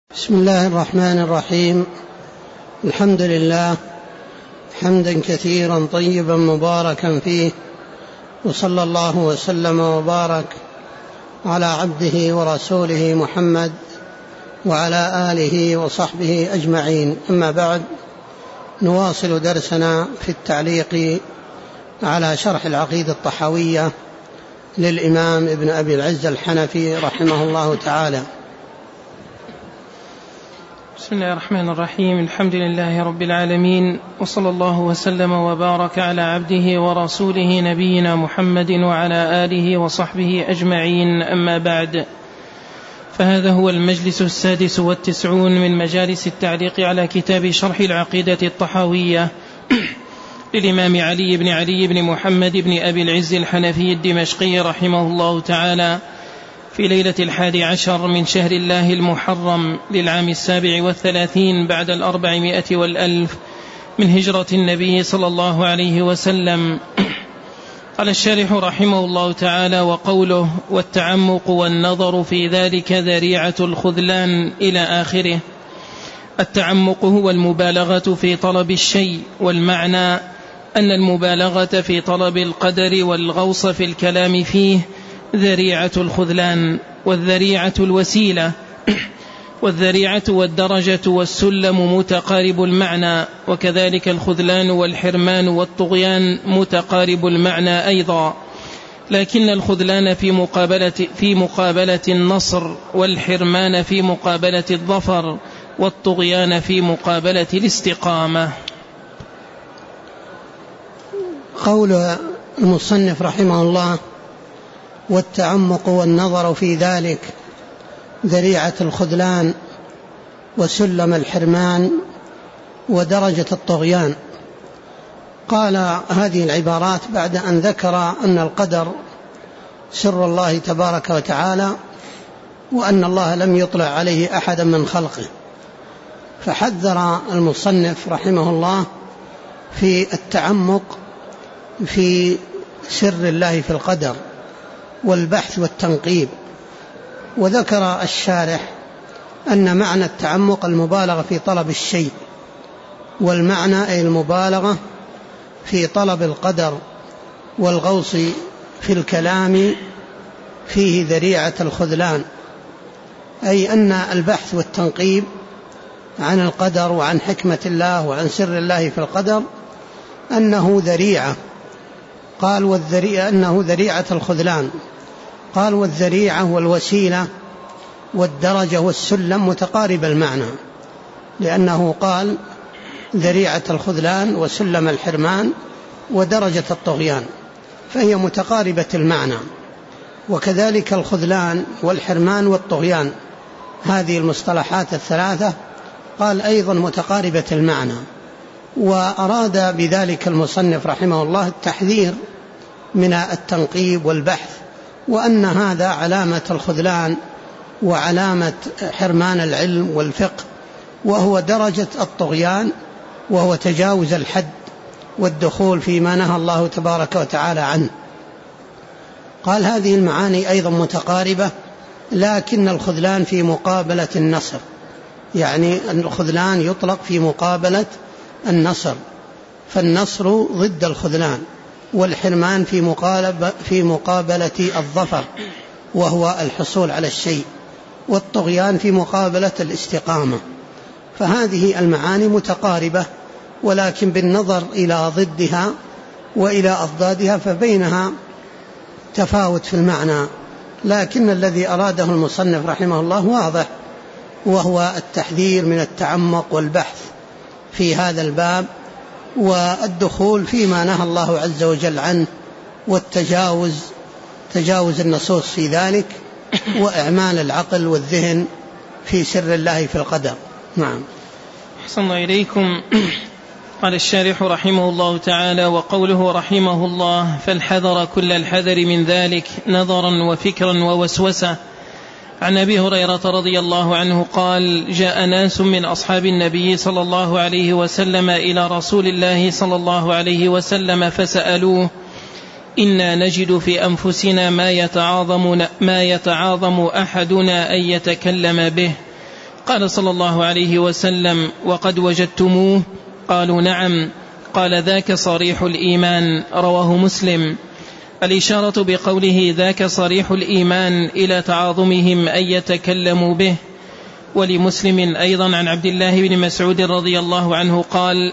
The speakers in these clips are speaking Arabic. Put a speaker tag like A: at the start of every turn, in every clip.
A: بسم الله الرحمن الرحيم. الحمد لله حمدا كثيرا طيبا مباركا فيه، وصلى الله وسلم وبارك على عبده ورسوله محمد وعلى آله وصحبه أجمعين. أما بعد، نواصل درسنا في التعليق على شرح العقيدة الطحاوية للإمام ابن أبي العز الحنفي رحمه الله تعالى.
B: بسم الله الرحمن الرحيم. الحمد لله رب العالمين، وصلى الله وسلم وبارك على عبده ورسوله نبينا محمد وعلى آله وصحبه أجمعين. أما بعد، فهذا هو المجلس 96 من مجالس التعليق على كتاب شرح العقيدة الطحاوية للإمام علي بن محمد بن أبي العز الحنفي الدمشقي رحمه الله تعالى، في ليلة 11 من شهر الله المحرم للعام 37 بعد 400 والألف من هجرة النبي صلى الله عليه وسلم. قال الشارح رحمه الله تعالى: وقوله والتعمق والنظر في ذلك ذريعة الخذلان إلى آخره. التعمق هو المبالغة في طلب الشيء، والمعنى أن المبالغة في طلب القدر والغوص في الكلام فيه ذريعة الخذلان، والذريعة الوسيلة، والذريعة والدرجة والسلم متقارب المعنى، وكذلك الخذلان والحرمان والطغيان متقارب المعنى أيضا، لكن الخذلان في مقابلة النصر، والحرمان في مقابلة الظفر، والطغيان في مقابلة الاستقامة.
A: قول المصنف رحمه الله: والتعمق والنظر في ذلك ذريعة الخذلان وسلم الحرمان ودرجة الطغيان. قال هذه العبارات بعد أن ذكر أن القدر سر الله تبارك وتعالى، وأن الله لم يطلع عليه أحدا من خلقه، فحذر المصنف رحمه الله في التعمق في سر الله في القدر والبحث والتنقيب. وذكر الشارح أن معنى التعمق المبالغة في طلب الشيء، والمعنى أي المبالغة في طلب القدر والغوص في الكلام فيه ذريعة الخذلان، أي أن البحث والتنقيب عن القدر وعن حكمة الله وعن سر الله في القدر أنه ذريعة. قال والذريعة أنه ذريعة الخذلان. قال والذريعة والوسيلة والدرجة والسلم متقارب المعنى، لأنه قال ذريعة الخذلان وسلم الحرمان ودرجة الطغيان، فهي متقاربة المعنى. وكذلك الخذلان والحرمان والطغيان، هذه المصطلحات الثلاثة قال أيضا متقاربة المعنى. وأراد بذلك المصنف رحمه الله التحذير من التنقيب والبحث، وأن هذا علامة الخذلان وعلامة حرمان العلم والفقه، وهو درجة الطغيان، وهو تجاوز الحد والدخول فيما نهى الله تبارك وتعالى عنه. قال هذه المعاني أيضا متقاربة، لكن الخذلان في مقابلة النصر، يعني الخذلان يطلق في مقابلة النصر، فالنصر ضد الخذلان، والحرمان في مقابلة الظفر وهو الحصول على الشيء، والطغيان في مقابلة الاستقامة. فهذه المعاني متقاربة، ولكن بالنظر إلى ضدها وإلى أضدادها فبينها تفاوت في المعنى، لكن الذي أراده المصنف رحمه الله واضح، وهو التحذير من التعمق والبحث في هذا الباب، والدخول فيما نهى الله عز وجل عنه، تجاوز النصوص في ذلك، وإعمال العقل والذهن في سر الله في القدر. نعم.
B: أحسن الله إليكم. قال الشارح رحمه الله تعالى: وقوله رحمه الله: فالحذر كل الحذر من ذلك نظرا وفكرا ووسوسة. عن أبي هريرة رضي الله عنه قال: جاء ناس من أصحاب النبي صلى الله عليه وسلم إلى رسول الله صلى الله عليه وسلم فسألوه: إنا نجد في أنفسنا ما يتعاظم أحدنا أن يتكلم به، قال صلى الله عليه وسلم: وقد وجدتموه؟ قالوا: نعم. قال: ذاك صريح الإيمان. رواه مسلم. الإشارة بقوله ذاك صريح الإيمان إلى تعاظمهم أن يتكلموا به. ولمسلم أيضا عن عبد الله بن مسعود رضي الله عنه قال: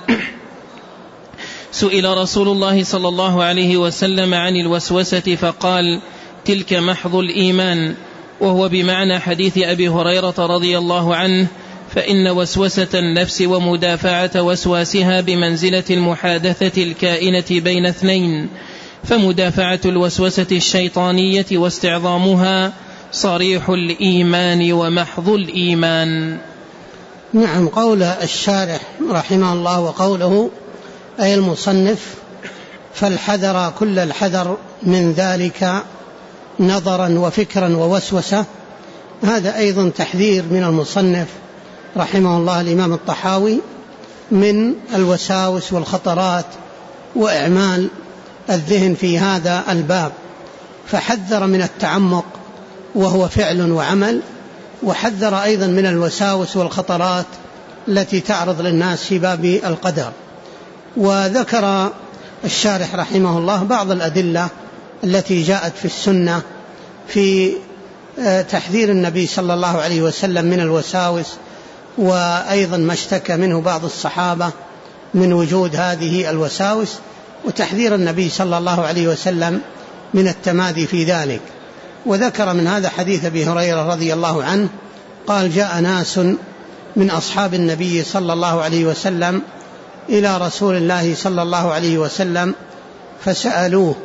B: سئل رسول الله صلى الله عليه وسلم عن الوسوسة فقال: تلك محض الإيمان، وهو بمعنى حديث أبي هريرة رضي الله عنه: فإن وسوسة النفس ومدافعة وسواسها بمنزلة المحادثة الكائنة بين اثنين، فمدافعة الوسوسة الشيطانية واستعظامها صريح الإيمان ومحض الإيمان.
A: نعم. قول الشارح رحمه الله وقوله أي المصنف: فالحذر كل الحذر من ذلك نظرا وفكرا ووسوسة، هذا أيضا تحذير من المصنف رحمه الله الإمام الطحاوي من الوساوس والخطرات وإعمال الذهن في هذا الباب، فحذر من التعمق وهو فعل وعمل، وحذر أيضا من الوساوس والخطرات التي تعرض للناس في باب القدر. وذكر الشارح رحمه الله بعض الأدلة التي جاءت في السنة في تحذير النبي صلى الله عليه وسلم من الوساوس، وأيضا ما اشتكى منه بعض الصحابة من وجود هذه الوساوس، وتحذير النبي صلى الله عليه وسلم من التمادي في ذلك. وذكر من هذا حديث أبي هريرة رضي الله عنه قال: جاء ناس من أصحاب النبي صلى الله عليه وسلم إلى رسول الله صلى الله عليه وسلم فسألوه،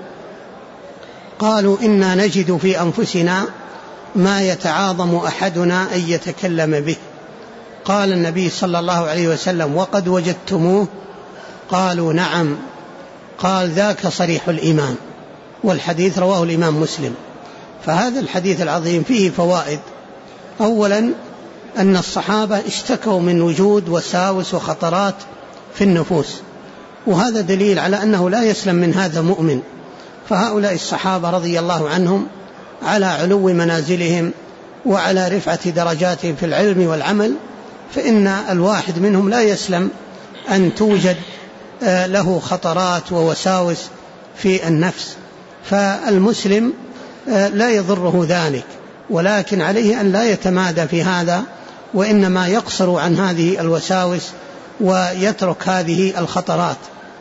A: قالوا: إنا نجد في أنفسنا ما يتعاظم أحدنا أن يتكلم به. قال النبي صلى الله عليه وسلم: وقد وجدتموه؟ قالوا: نعم. قال: ذاك صريح الإيمان. والحديث رواه الإمام مسلم. فهذا الحديث العظيم فيه فوائد. أولا أن الصحابة اشتكوا من وجود وساوس وخطرات في النفوس، وهذا دليل على أنه لا يسلم من هذا مؤمن. فهؤلاء الصحابة رضي الله عنهم على علو منازلهم وعلى رفعة درجاتهم في العلم والعمل، فإن الواحد منهم لا يسلم أن توجد له خطرات ووساوس في النفس. فالمسلم لا يضره ذلك، ولكن عليه أن لا يتمادى في هذا، وإنما يقصر عن هذه الوساوس ويترك هذه الخطرات.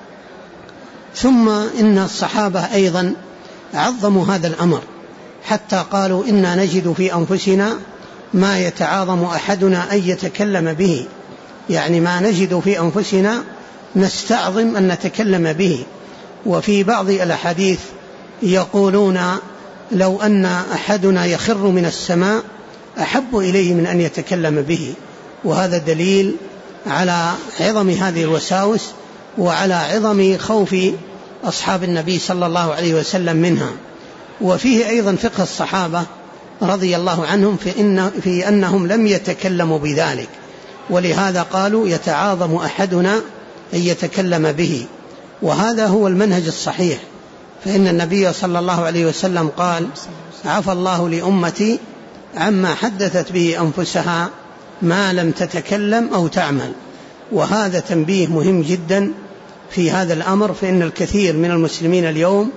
A: ثم إن الصحابة أيضا عظموا هذا الأمر حتى قالوا: إنا نجد في أنفسنا ما يتعاظم أحدنا أن يتكلم به، يعني ما نجد في أنفسنا نستعظم أن نتكلم به. وفي بعض الأحاديث يقولون: لو أن أحدنا يخر من السماء أحب إليه من أن يتكلم به. وهذا دليل على عظم هذه الوساوس وعلى عظم خوف أصحاب النبي صلى الله عليه وسلم منها. وفيه أيضا فقه الصحابة رضي الله عنهم في أنهم لم يتكلموا بذلك، ولهذا قالوا: يتعاظم أحدنا أن يتكلم به. وهذا هو المنهج الصحيح، فإن النبي صلى الله عليه وسلم قال: عفى الله لأمتي عما حدثت به أنفسها ما لم تتكلم أو تعمل. وهذا تنبيه مهم جدا في هذا الأمر، فإن الكثير من المسلمين اليوم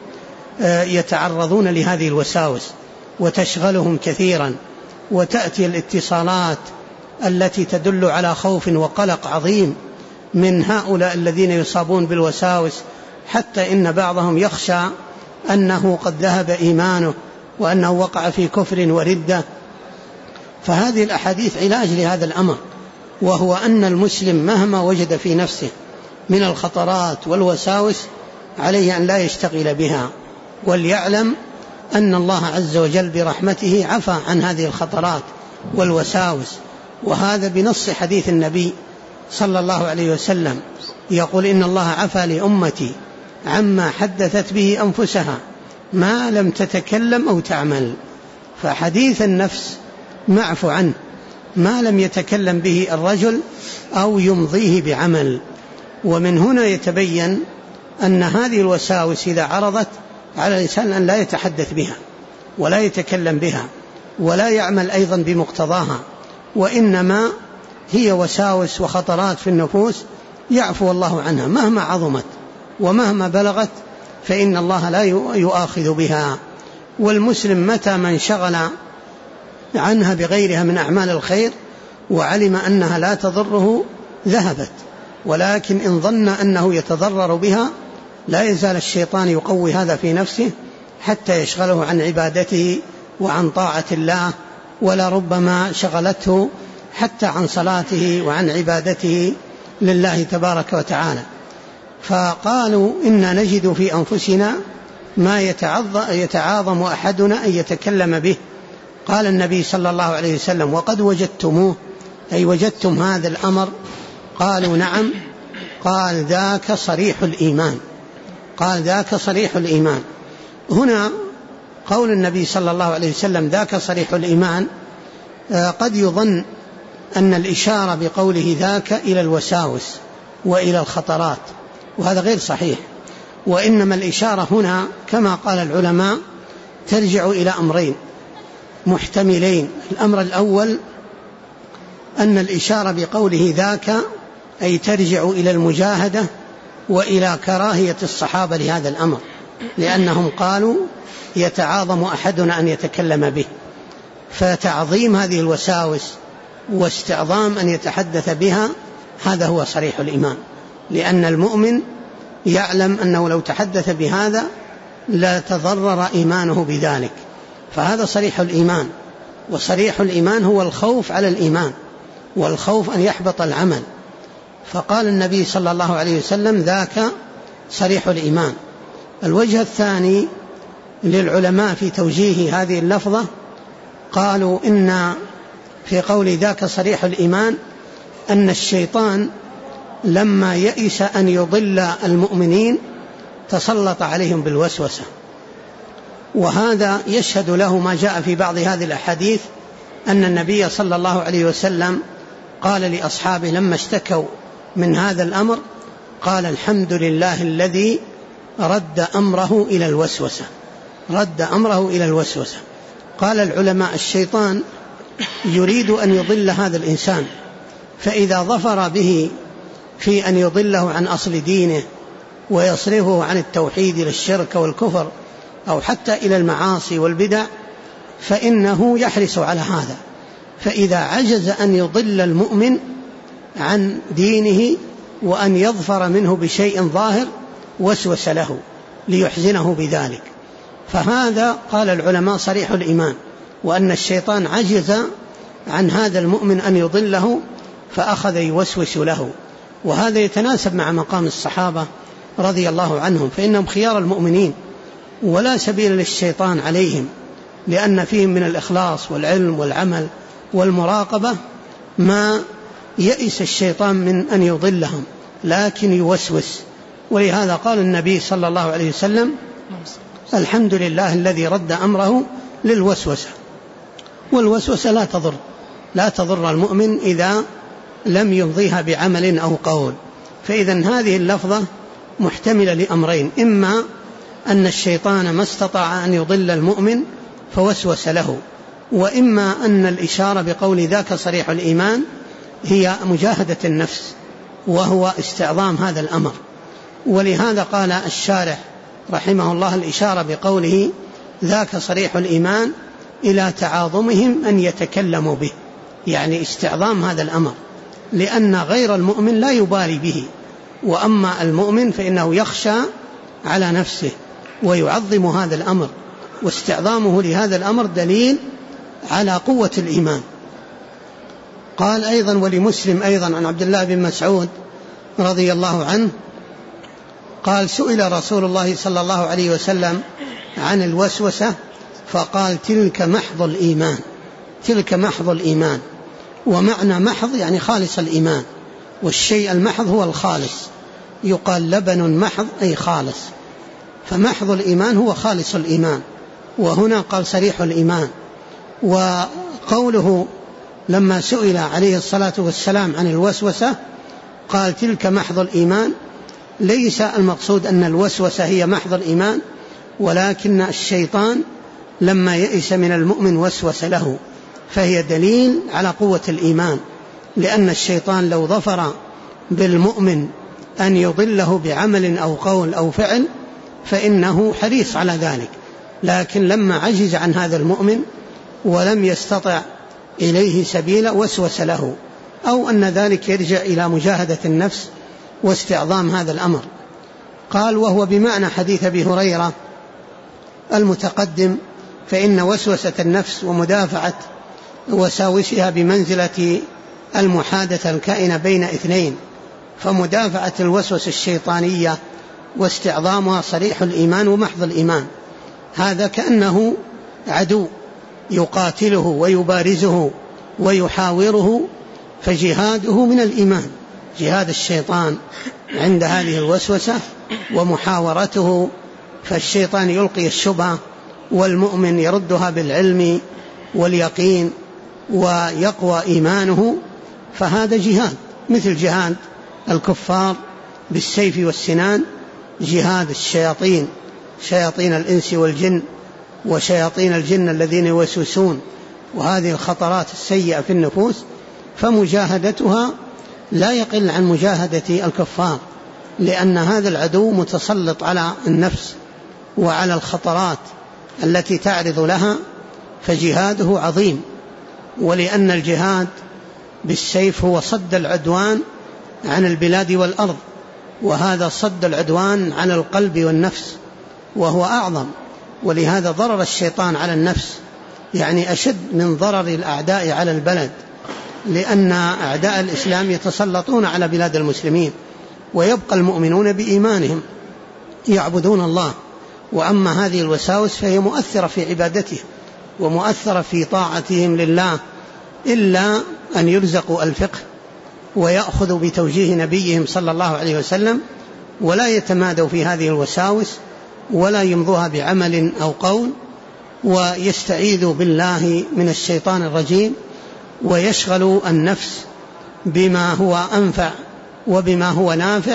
A: يتعرضون لهذه الوساوس وتشغلهم كثيرا، وتأتي الاتصالات التي تدل على خوف وقلق عظيم من هؤلاء الذين يصابون بالوساوس، حتى إن بعضهم يخشى أنه قد ذهب إيمانه وأنه وقع في كفر وردة. فهذه الأحاديث علاج لهذا الأمر، وهو أن المسلم مهما وجد في نفسه من الخطرات والوساوس عليه أن لا يشتغل بها، وليعلم أن الله عز وجل برحمته عفى عن هذه الخطرات والوساوس. وهذا بنص حديث النبي صلى الله عليه وسلم يقول: إن الله عفى لأمتي عما حدثت به أنفسها ما لم تتكلم أو تعمل. فحديث النفس معفو عنه ما لم يتكلم به الرجل أو يمضيه بعمل. ومن هنا يتبين أن هذه الوساوس إذا عرضت على الإنسان أن لا يتحدث بها ولا يتكلم بها ولا يعمل أيضا بمقتضاها، وإنما هي وساوس وخطرات في النفوس يعفو الله عنها مهما عظمت ومهما بلغت، فإن الله لا يؤاخذ بها. والمسلم متى ما انشغل عنها بغيرها من أعمال الخير وعلم أنها لا تضره ذهبت، ولكن إن ظن أنه يتضرر بها لا يزال الشيطان يقوي هذا في نفسه حتى يشغله عن عبادته وعن طاعة الله، ولا ربما شغلته حتى عن صلاته وعن عبادته لله تبارك وتعالى. فقالوا إنا نجد في أنفسنا ما يتعاظم أحدنا أن يتكلم به. قال النبي صلى الله عليه وسلم: وقد وجدتموه، أي وجدتم هذا الأمر؟ قالوا: نعم. قال: ذاك صريح الإيمان. قال: ذاك صريح الإيمان. هنا قول النبي صلى الله عليه وسلم ذاك صريح الإيمان قد يظن أن الإشارة بقوله ذاك إلى الوساوس وإلى الخطرات، وهذا غير صحيح. وإنما الإشارة هنا كما قال العلماء ترجع إلى أمرين محتملين. الأمر الأول أن الإشارة بقوله ذاك أي ترجع إلى المجاهدة وإلى كراهية الصحابة لهذا الأمر، لأنهم قالوا يتعاظم أحدنا أن يتكلم به، فتعظيم هذه الوساوس واستعظام أن يتحدث بها هذا هو صريح الإيمان، لأن المؤمن يعلم أنه لو تحدث بهذا لا تضرر إيمانه بذلك، فهذا صريح الإيمان. وصريح الإيمان هو الخوف على الإيمان، والخوف أن يحبط العمل. فقال النبي صلى الله عليه وسلم ذاك صريح الإيمان. الوجه الثاني للعلماء في توجيه هذه اللفظة قالوا إن في قول ذاك صريح الإيمان أن الشيطان لما يئس أن يضل المؤمنين تسلط عليهم بالوسوسة، وهذا يشهد له ما جاء في بعض هذه الأحاديث أن النبي صلى الله عليه وسلم قال لأصحابه لما اشتكوا من هذا الأمر قال: الحمد لله الذي رد أمره إلى الوسوسة. رد أمره إلى الوسوسة. قال العلماء الشيطان يريد أن يضل هذا الإنسان، فإذا ظفر به في أن يضله عن أصل دينه ويصرفه عن التوحيد إلى الشرك والكفر أو حتى إلى المعاصي والبدع فإنه يحرص على هذا. فإذا عجز أن يضل المؤمن عن دينه وأن يظفر منه بشيء ظاهر وسوس له ليحزنه بذلك. فهذا قال العلماء صريح الإيمان، وأن الشيطان عجز عن هذا المؤمن أن يضله فأخذ يوسوس له. وهذا يتناسب مع مقام الصحابة رضي الله عنهم، فإنهم خيار المؤمنين ولا سبيل للشيطان عليهم، لأن فيهم من الإخلاص والعلم والعمل والمراقبة ما يئس الشيطان من أن يضلهم، لكن يوسوس. ولهذا قال النبي صلى الله عليه وسلم: الحمد لله الذي رد أمره للوسوسة. والوسوسة لا تضر المؤمن إذا لم يمضيها بعمل أو قول. فإذا هذه اللفظة محتملة لأمرين: إما أن الشيطان ما استطاع أن يضل المؤمن فوسوس له، وإما أن الإشارة بقول ذاك صريح الإيمان هي مجاهدة النفس وهو استعظام هذا الأمر. ولهذا قال الشارح رحمه الله الإشارة بقوله ذاك صريح الإيمان إلى تعاظمهم أن يتكلموا به، يعني استعظام هذا الأمر، لأن غير المؤمن لا يبالي به، وأما المؤمن فإنه يخشى على نفسه ويعظم هذا الأمر، واستعظامه لهذا الأمر دليل على قوة الإيمان. قال أيضا ولمسلم أيضا عن عبد الله بن مسعود رضي الله عنه قال: سئل رسول الله صلى الله عليه وسلم عن الوسوسة فقال: تلك محض الإيمان. تلك محض الإيمان. ومعنى محض يعني خالص الإيمان، والشيء المحض هو الخالص، يقال لبن محض أي خالص، فمحض الإيمان هو خالص الإيمان. وهنا قال صريح الإيمان. وقوله لما سئل عليه الصلاة والسلام عن الوسوسة قال: تلك محض الإيمان، ليس المقصود أن الوسوسة هي محض الإيمان، ولكن الشيطان لما يئس من المؤمن وسوس له فهي دليل على قوة الإيمان، لأن الشيطان لو ظفر بالمؤمن أن يضله بعمل أو قول أو فعل فإنه حريص على ذلك، لكن لما عجز عن هذا المؤمن ولم يستطع إليه سبيلا وسوس له، أو أن ذلك يرجع إلى مجاهدة النفس واستعظام هذا الأمر. قال: وهو بمعنى حديث أبي هريرة المتقدم، فإن وسوسة النفس ومدافعة وساوسها بمنزلة المحادثة الكائنة بين اثنين، فمدافعة الوسوسة الشيطانية واستعظامها صريح الإيمان ومحض الإيمان، هذا كأنه عدو يقاتله ويبارزه ويحاوره، فجهاده من الإيمان، جهاد الشيطان عند هذه الوسوسة ومحاورته، فالشيطان يلقي الشبهة والمؤمن يردها بالعلم واليقين ويقوى إيمانه، فهذا جهاد مثل جهاد الكفار بالسيف والسنان، جهاد الشياطين، شياطين الإنس والجن وشياطين الجن الذين يوسوسون، وهذه الخطرات السيئة في النفوس، فمجاهدتها لا يقل عن مجاهدة الكفار، لأن هذا العدو متسلط على النفس وعلى الخطرات التي تعرض لها، فجهاده عظيم. ولأن الجهاد بالسيف هو صد العدوان عن البلاد والأرض، وهذا صد العدوان عن القلب والنفس وهو أعظم، ولهذا ضرر الشيطان على النفس يعني أشد من ضرر الأعداء على البلد، لأن أعداء الإسلام يتسلطون على بلاد المسلمين ويبقى المؤمنون بإيمانهم يعبدون الله، وأما هذه الوساوس فهي مؤثرة في عبادتهم ومؤثرة في طاعتهم لله، إلا أن يرزقوا الفقه ويأخذوا بتوجيه نبيهم صلى الله عليه وسلم، ولا يتمادوا في هذه الوساوس ولا يمضوها بعمل أو قول، ويستعيذوا بالله من الشيطان الرجيم، ويشغلوا النفس بما هو أنفع وبما هو نافع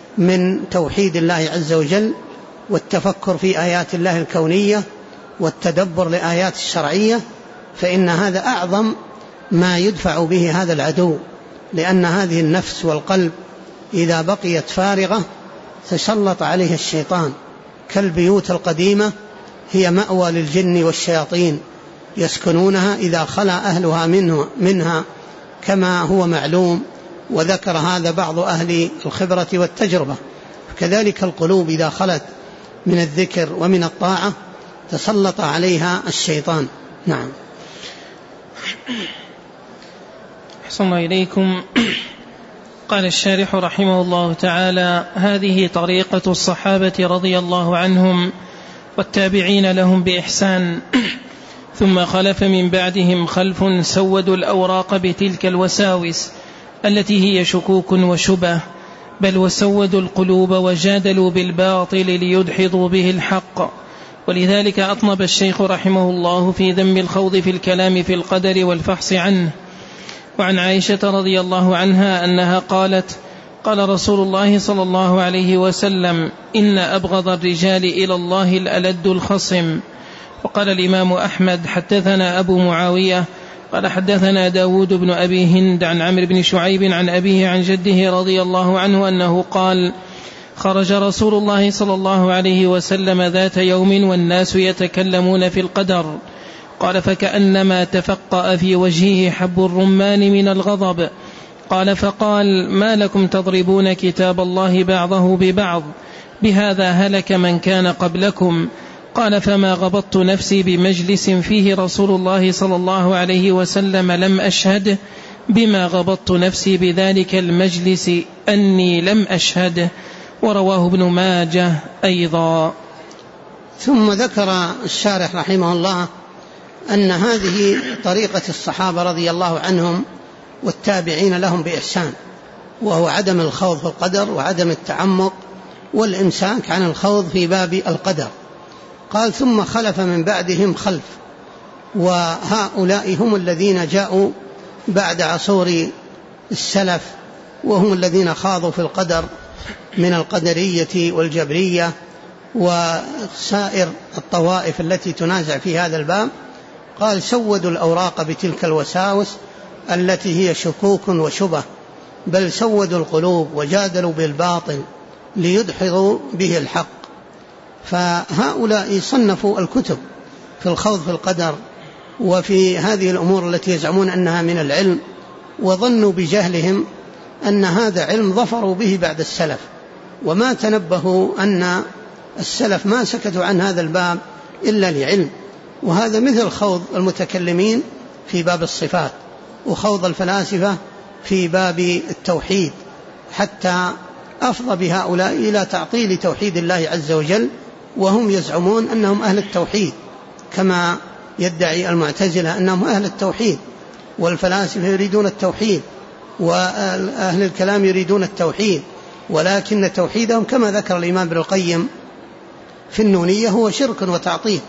A: من توحيد الله عز وجل والتفكر في آيات الله الكونية والتدبر لآيات الشرعية، فإن هذا أعظم ما يدفع به هذا العدو، لأن هذه النفس والقلب إذا بقيت فارغة تسلط عليها الشيطان، كالبيوت القديمة هي مأوى للجن والشياطين يسكنونها إذا خلا أهلها منها كما هو معلوم، وذكر هذا بعض أهل الخبرة والتجربة. كذلك القلوب إذا خلت من الذكر ومن الطاعة تسلط عليها الشيطان. نعم.
B: أحسن إليكم. قال الشارح رحمه الله تعالى: هذه طريقة الصحابة رضي الله عنهم والتابعين لهم بإحسان، ثم خلف من بعدهم خلف سودوا الأوراق بتلك الوساوس التي هي شكوك وشبه، بل وسودوا القلوب وجادلوا بالباطل ليدحضوا به الحق. ولذلك أطنب الشيخ رحمه الله في ذم الخوض في الكلام في القدر والفحص عنه. وعن عائشة رضي الله عنها أنها قالت: قال رسول الله صلى الله عليه وسلم: إن أبغض الرجال إلى الله الألد الخصم. وقال الإمام أحمد: حدثنا أبو معاوية قال حدثنا داود بن أبي هند عن عمرو بن شعيب عن أبيه عن جده رضي الله عنه أنه قال: خرج رسول الله صلى الله عليه وسلم ذات يوم والناس يتكلمون في القدر، قال: فكأنما تفقأ في وجهه حب الرمان من الغضب، قال: فقال: ما لكم تضربون كتاب الله بعضه ببعض، بهذا هلك من كان قبلكم. قال: فما غبطت نفسي بمجلس فيه رسول الله صلى الله عليه وسلم لم أشهده، بما غبطت نفسي بذلك المجلس أني لم أشهده. ورواه ابن ماجه أيضا.
A: ثم ذكر الشارح رحمه الله أن هذه طريقة الصحابة رضي الله عنهم والتابعين لهم بإحسان، وهو عدم الخوض في القدر وعدم التعمق والإمساك عن الخوض في باب القدر. قال: ثم خلف من بعدهم خلف، وهؤلاء هم الذين جاءوا بعد عصور السلف، وهم الذين خاضوا في القدر من القدرية والجبرية وسائر الطوائف التي تنازع في هذا الباب. قال سودوا الأوراق بتلك الوساوس التي هي شكوك وشبه، بل سودوا القلوب وجادلوا بالباطل ليدحضوا به الحق. فهؤلاء صنفوا الكتب في الخوض في القدر وفي هذه الأمور التي يزعمون أنها من العلم، وظنوا بجهلهم أن هذا علم ظفروا به بعد السلف، وما تنبهوا أن السلف ما سكتوا عن هذا الباب إلا لعلم. وهذا مثل خوض المتكلمين في باب الصفات وخوض الفلاسفة في باب التوحيد، حتى أفضى بهؤلاء إلى تعطيل توحيد الله عز وجل، وهم يزعمون أنهم أهل التوحيد كما يدعي المعتزلة أنهم أهل التوحيد، والفلاسفة يريدون التوحيد، وأهل الكلام يريدون التوحيد، ولكن توحيدهم كما ذكر الإمام ابن القيم في النونية هو شرك وتعطيل.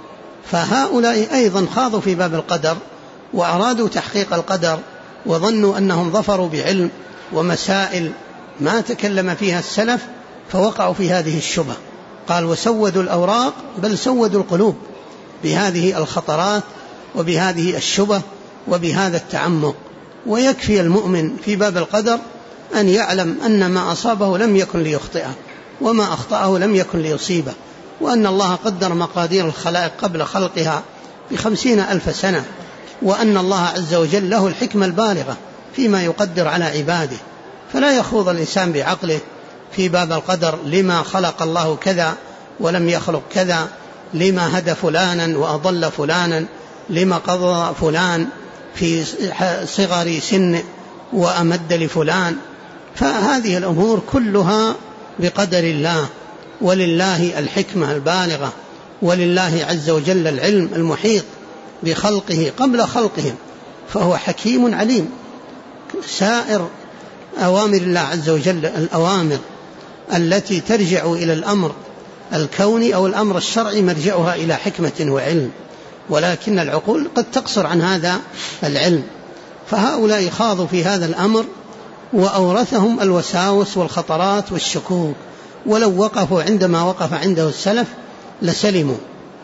A: فهؤلاء أيضا خاضوا في باب القدر وأرادوا تحقيق القدر، وظنوا أنهم ظفروا بعلم ومسائل ما تكلم فيها السلف، فوقعوا في هذه الشبهة. قال وسودوا الأوراق بل سودوا القلوب بهذه الخطرات وبهذه الشبه وبهذا التعمق. ويكفي المؤمن في باب القدر أن يعلم أن ما أصابه لم يكن ليخطئه، وما أخطأه لم يكن ليصيبه، وأن الله قدر مقادير الخلائق قبل خلقها ب50,000 سنة، وأن الله عز وجل له الحكمة البالغة فيما يقدر على عباده. فلا يخوض الإنسان بعقله في باب القدر، لما خلق الله كذا ولم يخلق كذا، لما هدى فلانا وأضل فلانا، لما قضى فلان في صغر سن وأمد لفلان. فهذه الأمور كلها بقدر الله، ولله الحكمة البالغة، ولله عز وجل العلم المحيط بخلقه قبل خلقهم، فهو حكيم عليم. سائر أوامر الله عز وجل، الأوامر التي ترجع إلى الأمر الكوني أو الأمر الشرعي، مرجعها إلى حكمة وعلم، ولكن العقول قد تقصر عن هذا العلم. فهؤلاء خاضوا في هذا الأمر وأورثهم الوساوس والخطرات والشكوك، ولو وقفوا عندما وقف عنده السلف لسلموا.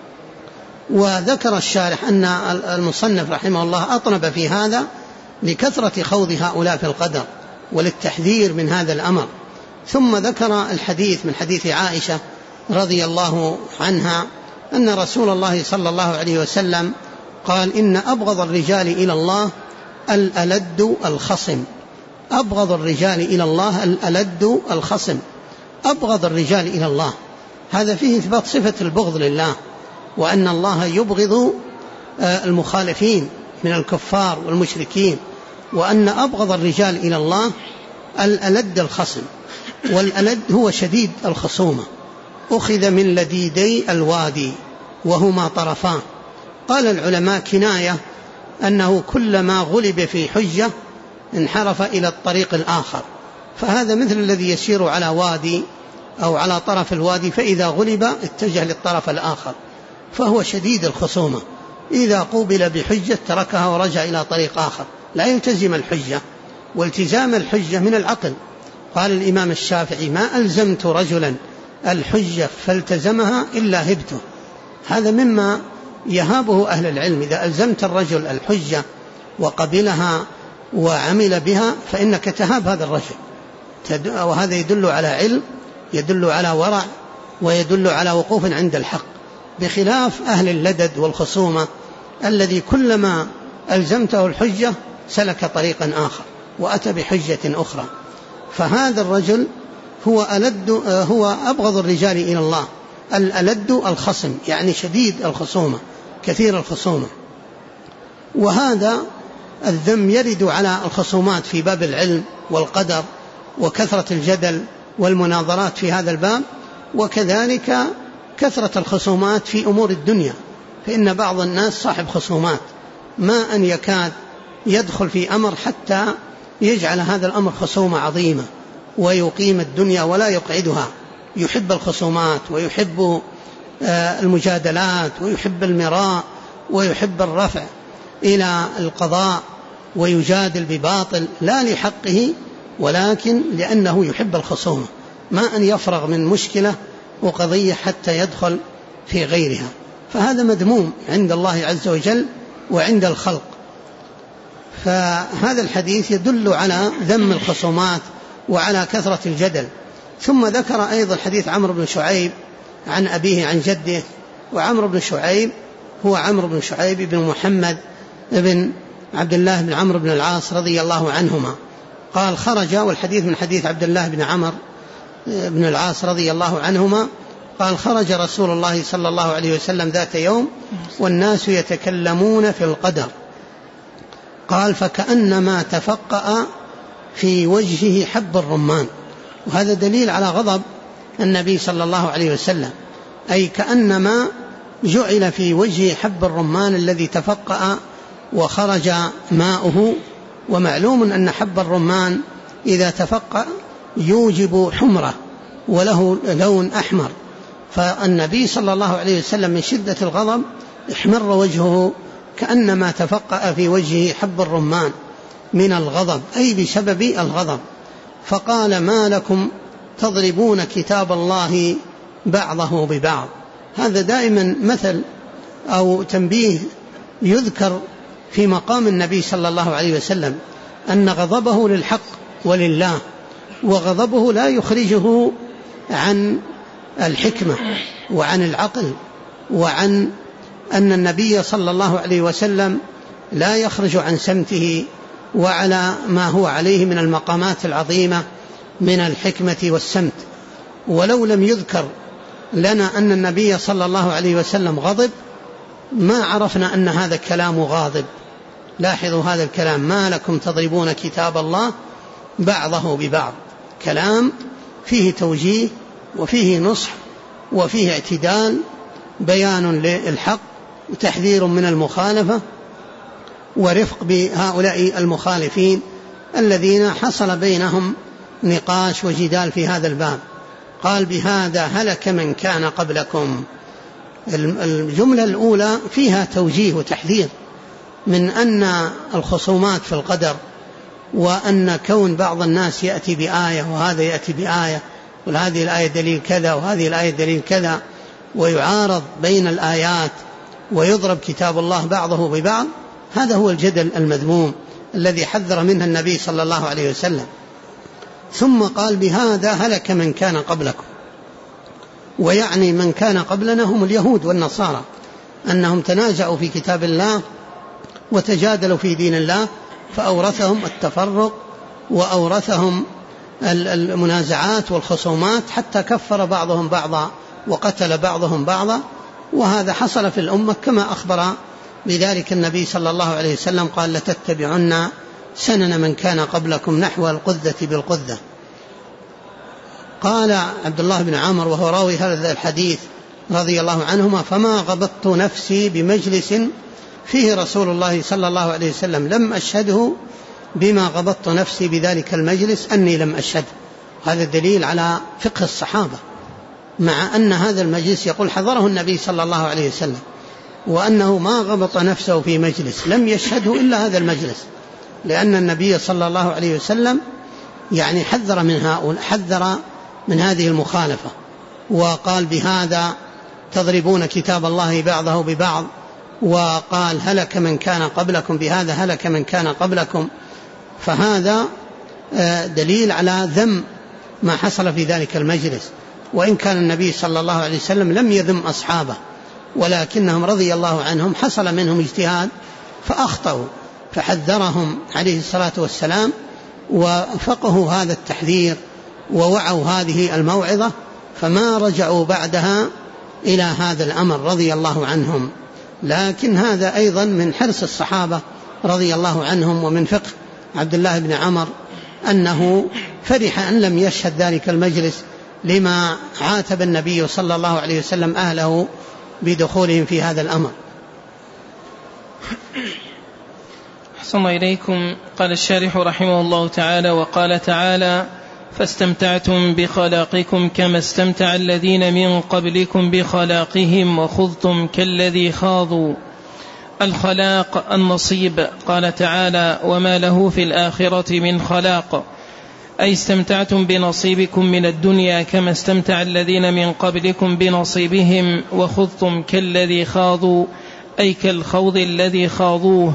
A: وذكر الشارح أن المصنف رحمه الله أطنب في هذا لكثرة خوض هؤلاء في القدر وللتحذير من هذا الأمر. ثم ذكر الحديث من حديث عائشة رضي الله عنها أن رسول الله صلى الله عليه وسلم قال إن أبغض الرجال إلى الله الألد الخصم. أبغض الرجال إلى الله الألد الخصم. أبغض الرجال إلى الله، هذا فيه إثبات صفة البغض لله، وأن الله يبغض المخالفين من الكفار والمشركين، وأن أبغض الرجال إلى الله الألد الخصم. والألد هو شديد الخصومة، أخذ من لديدي الوادي وهما طرفان. قال العلماء كناية أنه كلما غلب في حجة انحرف إلى الطريق الآخر، فهذا مثل الذي يسير على وادي أو على طرف الوادي، فإذا غلب اتجه للطرف الآخر، فهو شديد الخصومة. إذا قوبل بحجة تركها ورجع إلى طريق آخر، لا يلتزم الحجة، والتزام الحجة من العقل. قال الإمام الشافعي ما ألزمت رجلا الحجة فالتزمها إلا هبته. هذا مما يهابه أهل العلم، إذا ألزمت الرجل الحجة وقبلها وعمل بها فإنك تهاب هذا الرجل، وهذا يدل على علم، يدل على ورع، ويدل على وقوف عند الحق، بخلاف أهل اللدد والخصومة الذي كلما ألزمته الحجة سلك طريقا آخر وأتى بحجة أخرى. فهذا الرجل هو أبغض الرجال إلى الله الألد الخصم، يعني شديد الخصومة، كثير الخصومة. وهذا الذم يرد على الخصومات في باب العلم والقدر وكثرة الجدل والمناظرات في هذا الباب، وكذلك كثرة الخصومات في أمور الدنيا، فإن بعض الناس صاحب خصومات ما أن يكاد يدخل في أمر حتى يجعل هذا الأمر خصومة عظيمة ويقيم الدنيا ولا يقعدها. يحب الخصومات ويحب المجادلات ويحب المراء ويحب الرفع إلى القضاء ويجادل بباطل لا لحقه ولكن لأنه يحب الخصومة، ما أن يفرغ من مشكلة وقضية حتى يدخل في غيرها. فهذا مذموم عند الله عز وجل وعند الخلق. فهذا الحديث يدل على ذم الخصومات وعلى كثرة الجدل. ثم ذكر أيضا حديث عمرو بن شعيب عن أبيه عن جده، وعمرو بن شعيب هو عمرو بن شعيب بن محمد بن عبد الله بن عمرو بن العاص رضي الله عنهما قال خرج، والحديث من حديث عبد الله بن عمرو بن العاص رضي الله عنهما قال خرج رسول الله صلى الله عليه وسلم ذات يوم والناس يتكلمون في القدر، قال فكأنما تفقأ في وجهه حب الرمان. وهذا دليل على غضب النبي صلى الله عليه وسلم، أي كأنما جعل في وجهه حب الرمان الذي تفقأ وخرج ماؤه. ومعلوم أن حب الرمان إذا تفقأ يوجب حمرة وله لون أحمر، فالنبي صلى الله عليه وسلم من شدة الغضب احمر وجهه كأنما تفقأ في وجهه حب الرمان من الغضب، أي بسبب الغضب. فقال ما لكم تضربون كتاب الله بعضه ببعض. هذا دائما مثل أو تنبيه يذكر في مقام النبي صلى الله عليه وسلم، أن غضبه للحق ولله، وغضبه لا يخرجه عن الحكمة وعن العقل، وعن أن النبي صلى الله عليه وسلم لا يخرج عن سمته وعلى ما هو عليه من المقامات العظيمة من الحكمة والسمت. ولو لم يذكر لنا أن النبي صلى الله عليه وسلم غضب ما عرفنا أن هذا الكلام غاضب. لاحظوا هذا الكلام، ما لكم تضربون كتاب الله بعضه ببعض، كلام فيه توجيه وفيه نصح وفيه اعتدال، بيان للحق وتحذير من المخالفة ورفق بهؤلاء المخالفين الذين حصل بينهم نقاش وجدال في هذا الباب. قال بهذا هلك من كان قبلكم. الجملة الأولى فيها توجيه وتحذير من أن الخصومات في القدر، وأن كون بعض الناس يأتي بآية وهذا يأتي بآية، وهذه الآية دليل كذا وهذه الآية دليل كذا، ويعارض بين الآيات ويضرب كتاب الله بعضه ببعض، هذا هو الجدل المذموم الذي حذر منه النبي صلى الله عليه وسلم. ثم قال بهذا هلك من كان قبلكم، ويعني من كان قبلنا هم اليهود والنصارى، أنهم تنازعوا في كتاب الله وتجادلوا في دين الله، فأورثهم التفرق وأورثهم المنازعات والخصومات، حتى كفر بعضهم بعضا وقتل بعضهم بعضا. وهذا حصل في الأمة كما أخبر بذلك النبي صلى الله عليه وسلم، قال لتتبعن سنن من كان قبلكم نحو القذة بالقذة. قال عبد الله بن عمرو وهو راوي هذا الحديث رضي الله عنهما فما غبطت نفسي بمجلس فيه رسول الله صلى الله عليه وسلم لم أشهده بما غبطت نفسي بذلك المجلس أني لم أشهد. هذا دليل على فقه الصحابة، مع أن هذا المجلس يقول حضره النبي صلى الله عليه وسلم، وأنه ما غبط نفسه في مجلس لم يشهده إلا هذا المجلس، لأن النبي صلى الله عليه وسلم يعني حذر من هذه المخالفة، وقال بهذا تضربون كتاب الله بعضه ببعض، وقال هلك من كان قبلكم، بهذا هلك من كان قبلكم. فهذا دليل على ذم ما حصل في ذلك المجلس، وإن كان النبي صلى الله عليه وسلم لم يذم أصحابه، ولكنهم رضي الله عنهم حصل منهم اجتهاد فأخطأوا، فحذرهم عليه الصلاة والسلام وفقهوا هذا التحذير ووعوا هذه الموعظة، فما رجعوا بعدها إلى هذا الأمر رضي الله عنهم. لكن هذا أيضا من حرص الصحابة رضي الله عنهم ومن فقه عبد الله بن عمر أنه فرح أن لم يشهد ذلك المجلس، لما عاتب النبي صلى الله عليه وسلم أهله بدخولهم في هذا الأمر.
B: أحسن إليكم. قال الشارح رحمه الله تعالى: وقال تعالى: فاستمتعتم بخلاقكم كما استمتع الذين من قبلكم بخلاقهم وخضتم كالذي خاضوا. الخلاق النصيب. قال تعالى: وما له في الآخرة من خلاق، أي استمتعتم بنصيبكم من الدنيا كما استمتع الذين من قبلكم بنصيبهم وخضتم كالذي خاضوا، أي كالخوض الذي خاضوه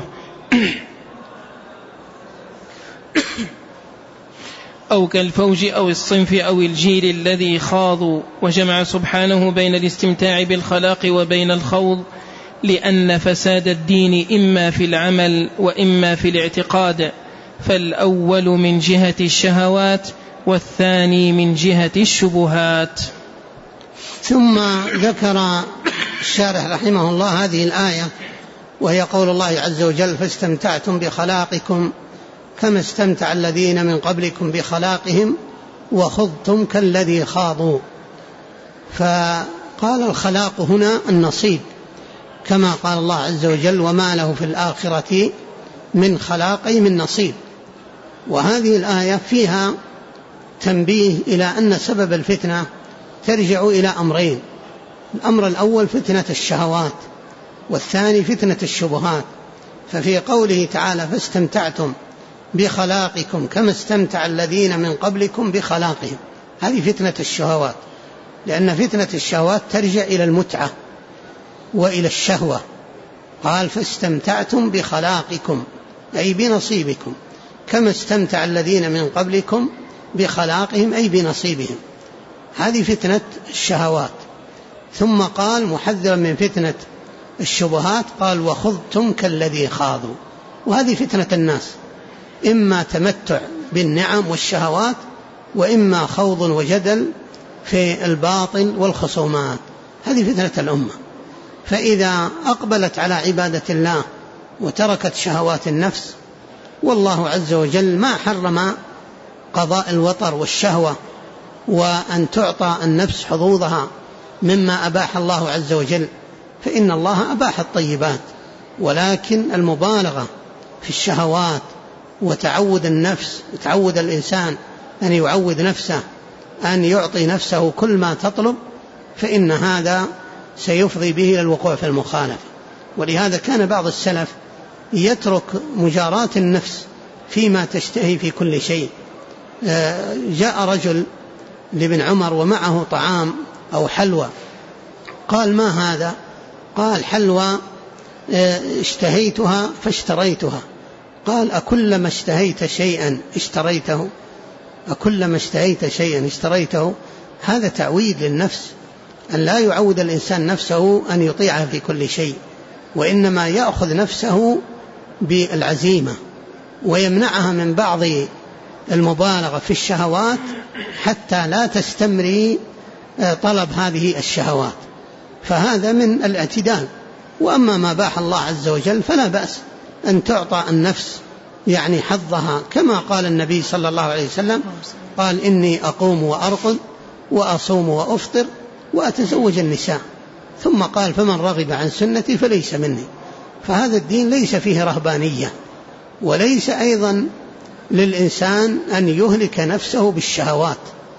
B: أو كالفوج أو الصنف أو الجيل الذي خاضوا. وجمع سبحانه بين الاستمتاع بالخلاق وبين الخوض، لأن فساد الدين إما في العمل وإما في الاعتقاد، فالأول من جهة الشهوات والثاني من جهة الشبهات.
A: ثم ذكر الشارح رحمه الله هذه الآية، وهي قول الله عز وجل: فاستمتعتم بخلاقكم كما استمتع الذين من قبلكم بخلاقهم وخضتم كالذي خاضوا. فقال الخلاق هنا النصيب، كما قال الله عز وجل: وما له في الآخرة من خلاق، من نصيب. وهذه الآية فيها تنبيه إلى أن سبب الفتنة ترجع إلى أمرين: الأمر الأول فتنة الشهوات، والثاني فتنة الشبهات. ففي قوله تعالى: فاستمتعتم بخلاقكم كما استمتع الذين من قبلكم بخلاقهم، هذه فتنة الشهوات، لأن فتنة الشهوات ترجع إلى المتعة وإلى الشهوة. قال: فاستمتعتم بخلاقكم أي بنصيبكم، كما استمتع الذين من قبلكم بخلاقهم أي بنصيبهم، هذه فتنة الشهوات. ثم قال محذرا من فتنة الشبهات، قال: وخضتم كالذي خاضوا. وهذه فتنة الناس، إما تمتع بالنعم والشهوات، وإما خوض وجدل في الباطل والخصومات، هذه فتنة الأمة. فإذا أقبلت على عبادة الله وتركت شهوات النفس، والله عز وجل ما حرم قضاء الوطر والشهوة وأن تعطى النفس حظوظها مما أباح الله عز وجل، فإن الله أباح الطيبات، ولكن المبالغة في الشهوات وتعود النفس، تعود الإنسان أن يعود نفسه أن يعطي نفسه كل ما تطلب، فإن هذا سيفضي به إلى الوقوع في المخالفة. ولهذا كان بعض السلف يترك مجاراة النفس فيما تشتهي في كل شيء. جاء رجل لابن عمر ومعه طعام أو حلوى، قال: ما هذا؟ قال: حلوى اشتهيتها فاشتريتها. قال: أكلما اشتهيت شيئا اشتريته؟ أكلما اشتهيت شيئا اشتريته؟ هذا تعويد للنفس، أن لا يعود الإنسان نفسه أن يطيعها في كل شيء، وإنما يأخذ نفسه بالعزيمة ويمنعها من بعض المبالغة في الشهوات حتى لا تستمري طلب هذه الشهوات، فهذا من الاعتدال. وأما ما باح الله عز وجل فلا بأس أن تعطى النفس يعني حظها، كما قال النبي صلى الله عليه وسلم: قال: إني أقوم وأرقد وأصوم وأفطر وأتزوج النساء، ثم قال: فمن رغب عن سنتي فليس مني. فهذا الدين ليس فيه رهبانية، وليس أيضا للإنسان أن يهلك نفسه بالشهوات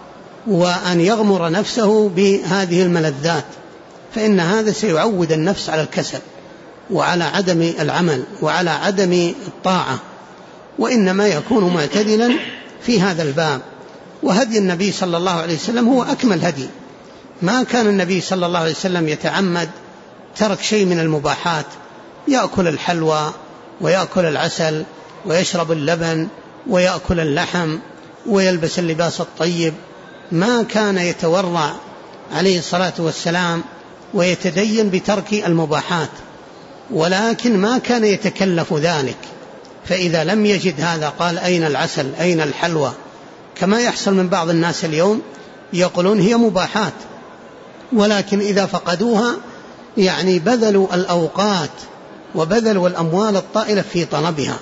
A: وأن يغمر نفسه بهذه الملذات، فإن هذا سيعود النفس على الكسل وعلى عدم العمل وعلى عدم الطاعة، وإنما يكون معتدلا في هذا الباب. وهدي النبي صلى الله عليه وسلم هو أكمل هدي، ما كان النبي صلى الله عليه وسلم يتعمد ترك شيء من المباحات، يأكل الحلوى ويأكل العسل ويشرب اللبن ويأكل اللحم ويلبس اللباس الطيب، ما كان يتورع عليه الصلاة والسلام ويتدين بترك المباحات، ولكن ما كان يتكلف ذلك. فإذا لم يجد هذا قال: أين العسل؟ أين الحلوى؟ كما يحصل من بعض الناس اليوم، يقولون هي مباحات، ولكن إذا فقدوها يعني بذلوا الأوقات وبذلوا الأموال الطائلة في طلبها،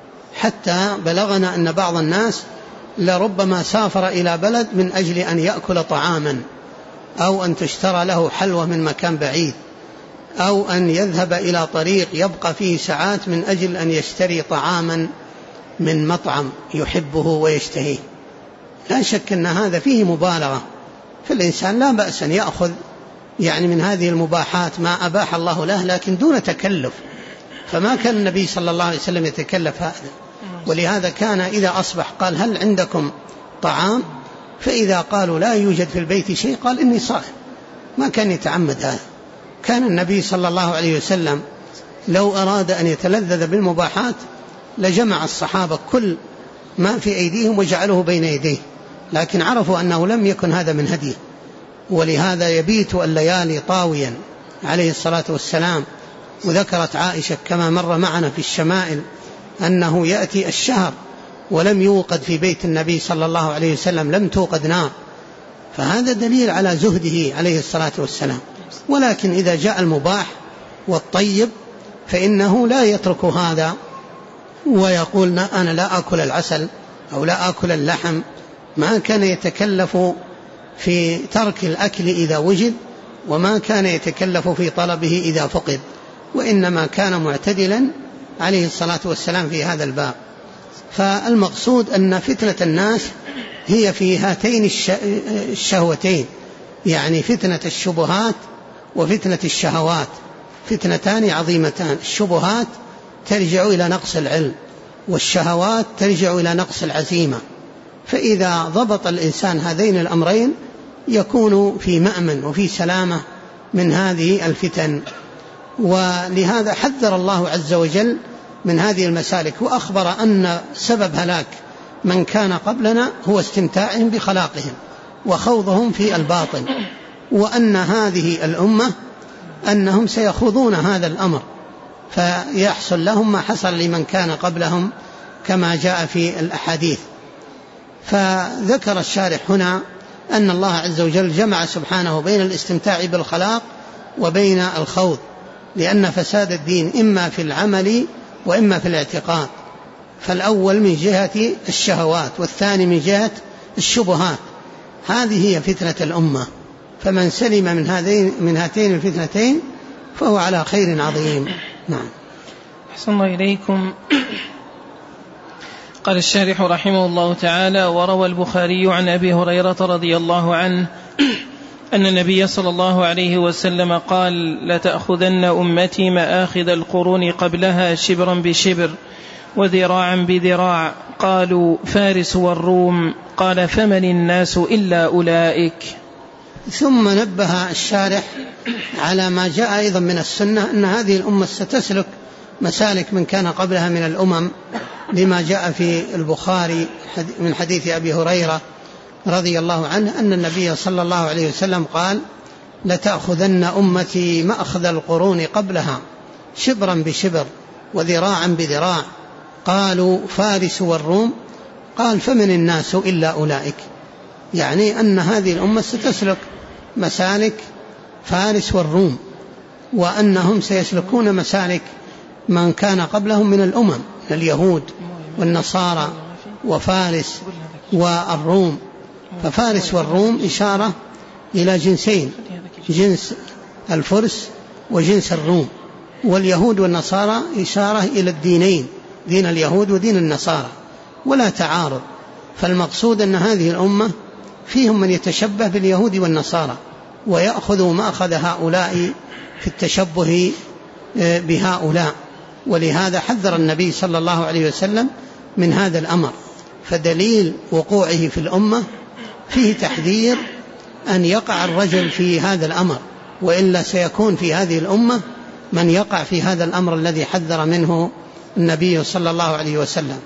A: حتى بلغنا أن بعض الناس لربما سافر إلى بلد من أجل أن يأكل طعاما، أو أن تشترى له حلوى من مكان بعيد، أو أن يذهب إلى طريق يبقى فيه ساعات من أجل أن يشتري طعاما من مطعم يحبه ويشتهيه. لا شك أن هذا فيه مبالغة، فالإنسان لا بأس أن يأخذ يعني من هذه المباحات ما أباح الله له، لكن دون تكلف. فما كان النبي صلى الله عليه وسلم يتكلف هذا، ولهذا كان إذا أصبح قال: هل عندكم طعام؟ فإذا قالوا لا يوجد في البيت شيء قال: إني صائم. ما كان يتعمد هذا. كان النبي صلى الله عليه وسلم لو أراد أن يتلذذ بالمباحات لجمع الصحابة كل ما في أيديهم وجعلوه بين يديه، لكن عرفوا أنه لم يكن هذا من هديه، ولهذا يبيت الليالي طاويا عليه الصلاة والسلام. وذكرت عائشة كما مر معنا في الشمائل أنه يأتي الشهر ولم يوقد في بيت النبي صلى الله عليه وسلم، لم توقد نار، فهذا دليل على زهده عليه الصلاة والسلام. ولكن إذا جاء المباح والطيب فإنه لا يترك هذا ويقول أنا لا أكل العسل أو لا أكل اللحم، ما كان يتكلف في ترك الأكل إذا وجد، وما كان يتكلف في طلبه إذا فقد، وإنما كان معتدلا عليه الصلاة والسلام في هذا الباب. فالمقصود أن فتنة الناس هي في هاتين الشهوتين، يعني فتنة الشبهات وفتنة الشهوات، فتنتان عظيمتان. الشبهات ترجع إلى نقص العلم، والشهوات ترجع إلى نقص العزيمة، فإذا ضبط الإنسان هذين الأمرين يكون في مأمن وفي سلامة من هذه الفتن. ولهذا حذر الله عز وجل من هذه المسالك، وأخبر أن سبب هلاك من كان قبلنا هو استمتاعهم بخلاقهم وخوضهم في الباطل، وأن هذه الأمة أنهم سيخوضون هذا الأمر فيحصل لهم ما حصل لمن كان قبلهم كما جاء في الأحاديث. فذكر الشارح هنا أن الله عز وجل جمع سبحانه بين الاستمتاع بالخلاق وبين الخوض، لأن فساد الدين إما في العمل وإما في الاعتقاد، فالأول من جهة الشهوات والثاني من جهة الشبهات. هذه هي فتنة الأمة، فمن سلم من هاتين الفتنتين فهو على خير عظيم. نعم.
B: أحسن الله إليكم. قال الشارح رحمه الله تعالى: وروى البخاري عن أبي هريرة رضي الله عنه أن النبي صلى الله عليه وسلم قال: لتأخذن أمتي مآخذ القرون قبلها شبرا بشبر وذراعا بذراع. قالوا: فارس والروم. قال: فمن الناس إلا أولئك.
A: ثم نبه الشارح على ما جاء أيضا من السنة أن هذه الأمة ستسلك مسالك من كان قبلها من الأمم، لما جاء في البخاري من حديث أبي هريرة رضي الله عنه أن النبي صلى الله عليه وسلم قال: لتأخذن أمتي مأخذ القرون قبلها شبرا بشبر وذراعا بذراع. قالوا: فارس والروم. قال: فمن الناس إلا أولئك، يعني أن هذه الأمة ستسلك مسالك فارس والروم، وأنهم سيسلكون مسالك من كان قبلهم من الأمم، اليهود والنصارى وفارس والروم. ففارس والروم إشارة إلى جنسين، جنس الفرس وجنس الروم، واليهود والنصارى إشارة إلى الدينين، دين اليهود ودين النصارى، ولا تعارض. فالمقصود أن هذه الأمة فيهم من يتشبه باليهود والنصارى ويأخذ مأخذ هؤلاء في التشبه بهؤلاء، ولهذا حذر النبي صلى الله عليه وسلم من هذا الأمر. فدليل وقوعه في الأمة فيه تحذير أن يقع الرجل في هذا الأمر، وإلا سيكون في هذه الأمة من يقع في هذا الأمر الذي حذر منه النبي صلى الله عليه وسلم.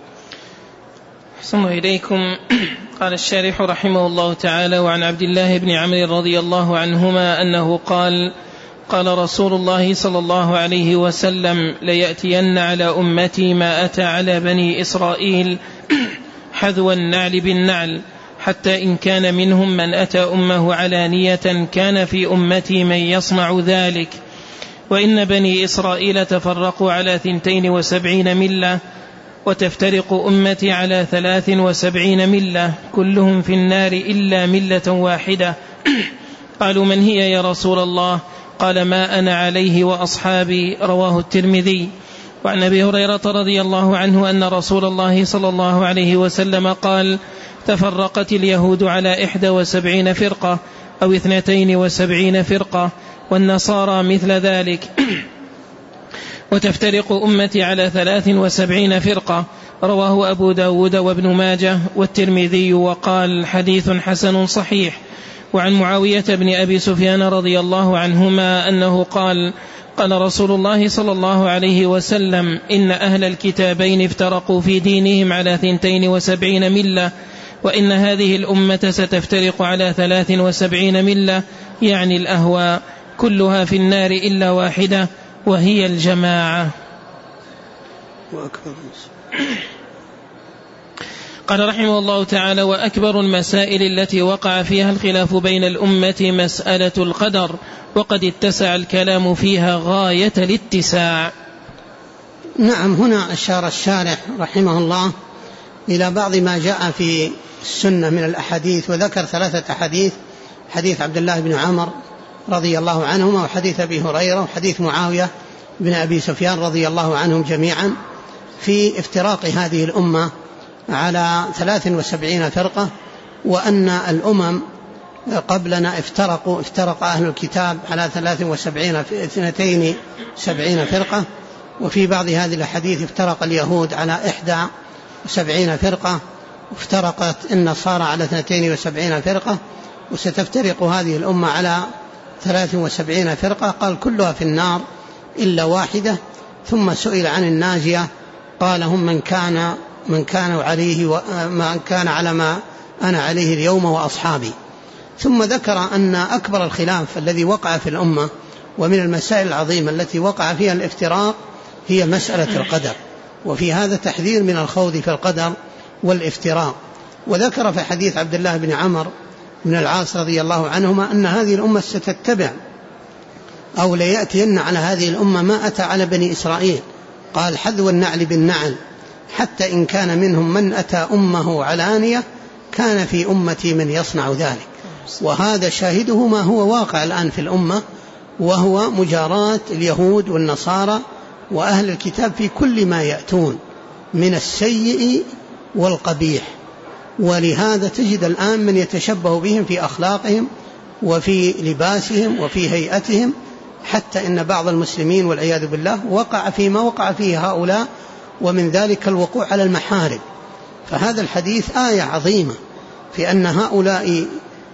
B: أحسن إليكم. قال الشارح رحمه الله تعالى: وعن عبد الله بن عمرو رضي الله عنهما أنه قال: قال رسول الله صلى الله عليه وسلم: ليأتين على أمتي ما أتى على بني إسرائيل حذو النعل بالنعل، حتى إن كان منهم من أتى أمه علانية كان في أمتي من يصنع ذلك. وإن بني إسرائيل تفرقوا على 72 ملة، وتفترق أمتي على 73 ملة، كلهم في النار إلا ملة واحدة. قالوا: من هي يا رسول الله؟ قال: ما أنا عليه وأصحابي. رواه الترمذي. وعن أبي هريرة رضي الله عنه أن رسول الله صلى الله عليه وسلم قال: تفرقت اليهود على 71 فرقة أو 72 فرقة، والنصارى مثل ذلك، وتفترق أمتي على 73 فرقة. رواه أبو داود وابن ماجه والترمذي، وقال: حديث حسن صحيح. وعن معاوية بن أبي سفيان رضي الله عنهما أنه قال: قال رسول الله صلى الله عليه وسلم: إن أهل الكتابين افترقوا في دينهم على 72 ملة، وإن هذه الأمة ستفترق على 73 ملة، يعني الأهواء، كلها في النار إلا واحدة وهي الجماعة. قال رحمه الله تعالى: وأكبر المسائل التي وقع فيها الخلاف بين الأمة مسألة القدر، وقد اتسع الكلام فيها غاية الاتساع.
A: نعم، هنا أشار الشارح رحمه الله إلى بعض ما جاء في السنة من الأحاديث، وذكر 3 أحاديث: حديث عبد الله بن عمر رضي الله عنهما، وحديث أبي هريرة، وحديث معاوية بن أبي سفيان رضي الله عنهم جميعا، في افتراق هذه الأمة على 73 فرقة، وأن الأمم قبلنا افترق أهل الكتاب على 72 فرقة، وفي بعض هذه الحديث افترق اليهود على 71 فرقة، وافترقت النصارى على 72 فرقة، وستفترق هذه الأمة على 73 فرقة. قال: كلها في النار إلا واحدة. ثم سئل عن الناجية، قال: هم من كان على ما أنا عليه اليوم وأصحابي. ثم ذكر أن أكبر الخلاف الذي وقع في الأمة ومن المسائل العظيمة التي وقع فيها الافتراق هي مسألة القدر، وفي هذا تحذير من الخوض في القدر والافتراق. وذكر في حديث عبد الله بن عمر بن العاص رضي الله عنهما أن هذه الأمة ستتبع أو ليأتين على هذه الأمة ما أتى على بني إسرائيل، قال: حذو النعل بالنعل، حتى إن كان منهم من أتى أمه علانية كان في أمتي من يصنع ذلك. وهذا شاهده ما هو واقع الآن في الأمة، وهو مجاراة اليهود والنصارى وأهل الكتاب في كل ما يأتون من السيء والقبيح. ولهذا تجد الآن من يتشبه بهم في أخلاقهم وفي لباسهم وفي هيئتهم، حتى إن بعض المسلمين والعياذ بالله وقع فيما وقع فيه هؤلاء، ومن ذلك الوقوع على المحارم. فهذا الحديث آية عظيمة في أن هؤلاء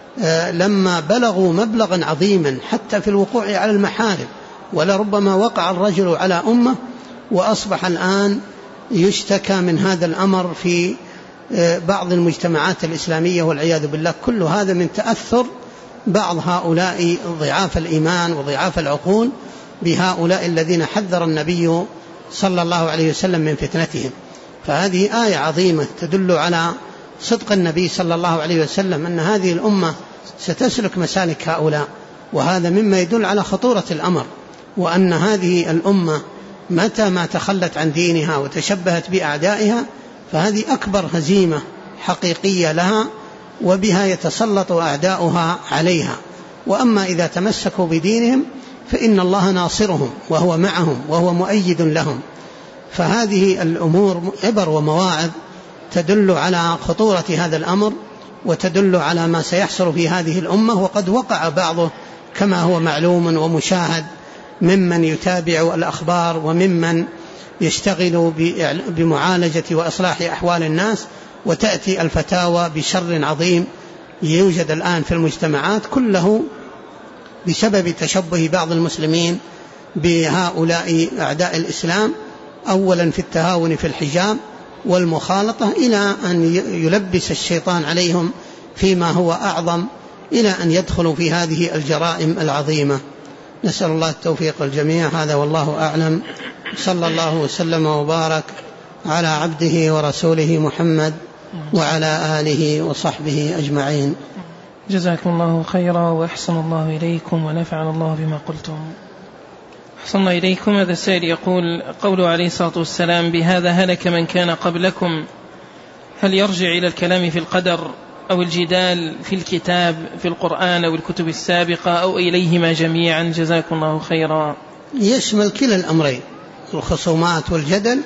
A: لما بلغوا مبلغا عظيما حتى في الوقوع على المحارم، ولربما وقع الرجل على أمه وأصبح الآن يشتكى من هذا الأمر في بعض المجتمعات الإسلامية والعياذ بالله. كل هذا من تأثر بعض هؤلاء ضعاف الإيمان وضعاف العقول بهؤلاء الذين حذر النبي صلى الله عليه وسلم من فتنتهم. فهذه آية عظيمة تدل على صدق النبي صلى الله عليه وسلم أن هذه الأمة ستسلك مسالك هؤلاء، وهذا مما يدل على خطورة الأمر، وأن هذه الأمة متى ما تخلت عن دينها وتشبهت بأعدائها فهذه أكبر هزيمة حقيقية لها، وبها يتسلط أعداؤها عليها. وأما إذا تمسكوا بدينهم فإن الله ناصرهم وهو معهم وهو مؤيد لهم. فهذه الأمور عبر ومواعظ تدل على خطورة هذا الأمر، وتدل على ما سيحصل في هذه الأمة. وقد وقع بعضه كما هو معلوم ومشاهد ممن يتابع الأخبار وممن يشتغل بمعالجة وإصلاح أحوال الناس، وتأتي الفتاوى بشر عظيم يوجد الآن في المجتمعات، كله بسبب تشبه بعض المسلمين بهؤلاء أعداء الإسلام، أولا في التهاون في الحجاب والمخالطة، إلى أن يلبس الشيطان عليهم فيما هو أعظم، إلى أن يدخلوا في هذه الجرائم العظيمة. نسأل الله التوفيق الجميع. هذا والله أعلم. صلى الله وسلم وبارك على عبده ورسوله محمد وعلى آله وصحبه أجمعين.
B: جزاكم الله خيرا وأحسن الله إليكم ونفعنا الله بما قلتم. أحسن إليكم. هذا السائل يقول: قوله عليه الصلاة والسلام: بهذا هلك من كان قبلكم، هل يرجع إلى الكلام في القدر أو الجدال في الكتاب في القرآن أو الكتب السابقة أو إليهما جميعا؟ جزاكم الله خيرا.
A: يشمل كلا الأمرين، الخصومات والجدل،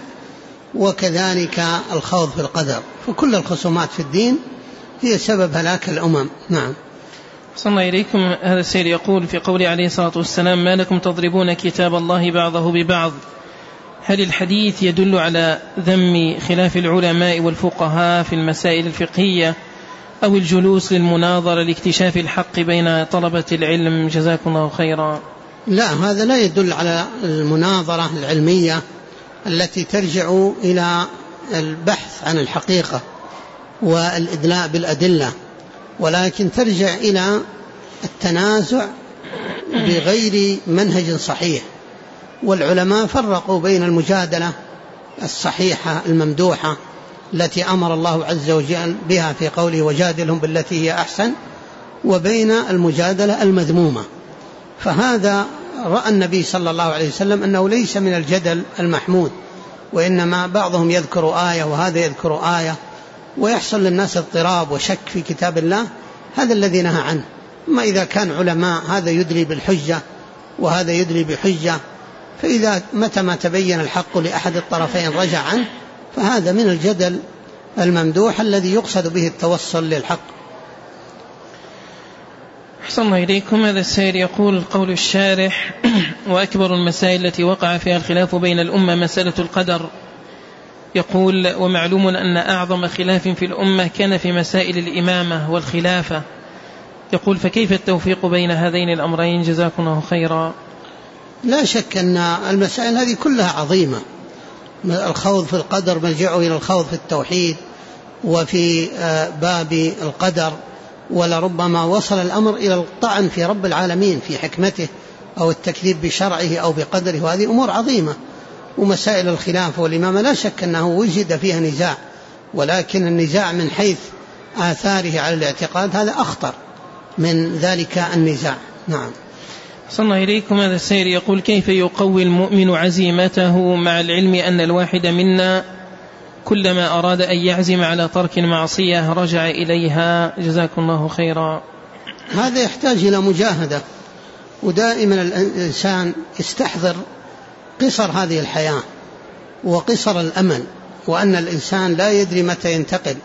A: وكذلك الخوض في القدر. فكل الخصومات في الدين هي سبب هلاك الأمم. نعم.
B: صلى الله إليكم. هذا السيد يقول: في قول عليه الصلاة والسلام: ما لكم تضربون كتاب الله بعضه ببعض، هل الحديث يدل على ذم خلاف العلماء والفقهاء في المسائل الفقهية أو الجلوس للمناظرة لاكتشاف الحق بين طلبة العلم؟ جزاكم الله خيرا.
A: لا، هذا لا يدل على المناظرة العلمية التي ترجع إلى البحث عن الحقيقة والإدلاء بالأدلة، ولكن ترجع إلى التنازع بغير منهج صحيح. والعلماء فرقوا بين المجادلة الصحيحة الممدوحة التي أمر الله عز وجل بها في قوله وجادلهم بالتي هي أحسن، وبين المجادلة المذمومة. فهذا رأى النبي صلى الله عليه وسلم أنه ليس من الجدل المحمود، وإنما بعضهم يذكر آية وهذا يذكر آية ويحصل للناس اضطراب وشك في كتاب الله، هذا الذي نهى عنه. أما إذا كان علماء هذا يدلي بالحجة وهذا يدلي بحجة، فإذا متى ما تبين الحق لأحد الطرفين رجع عنه، فهذا من الجدل الممدوح الذي يقصد به التوصل للحق.
B: أحسن الله إليكم. هذا السائل يقول: قول الشارح: وأكبر المسائل التي وقع فيها الخلاف بين الأمة مسألة القدر. يقول: ومعلوم أن أعظم خلاف في الأمة كان في مسائل الإمامة والخلافة. يقول: فكيف التوفيق بين هذين الأمرين؟ جزاكم الله خيرا.
A: لا شك أن المسائل هذه كلها عظيمة. الخوض في القدر مرجعه إلى الخوض في التوحيد وفي باب القدر، ولربما وصل الأمر إلى الطعن في رب العالمين في حكمته أو التكذيب بشرعه أو بقدره، وهذه أمور عظيمة. ومسائل الخلاف والإمامة لا شك أنه وجد فيها نزاع، ولكن النزاع من حيث آثاره على الاعتقاد هذا أخطر من ذلك النزاع. نعم.
B: صلى الله إليكم. هذا السائل يقول: كيف يقوي المؤمن عزيمته مع العلم أن الواحد منا كلما أراد أن يعزم على ترك المعصية رجع إليها؟ جزاكم الله خيرا.
A: هذا يحتاج إلى مجاهدة، ودائما الإنسان يستحضر قصر هذه الحياة وقصر الأمل، وأن الإنسان لا يدري متى ينتقل.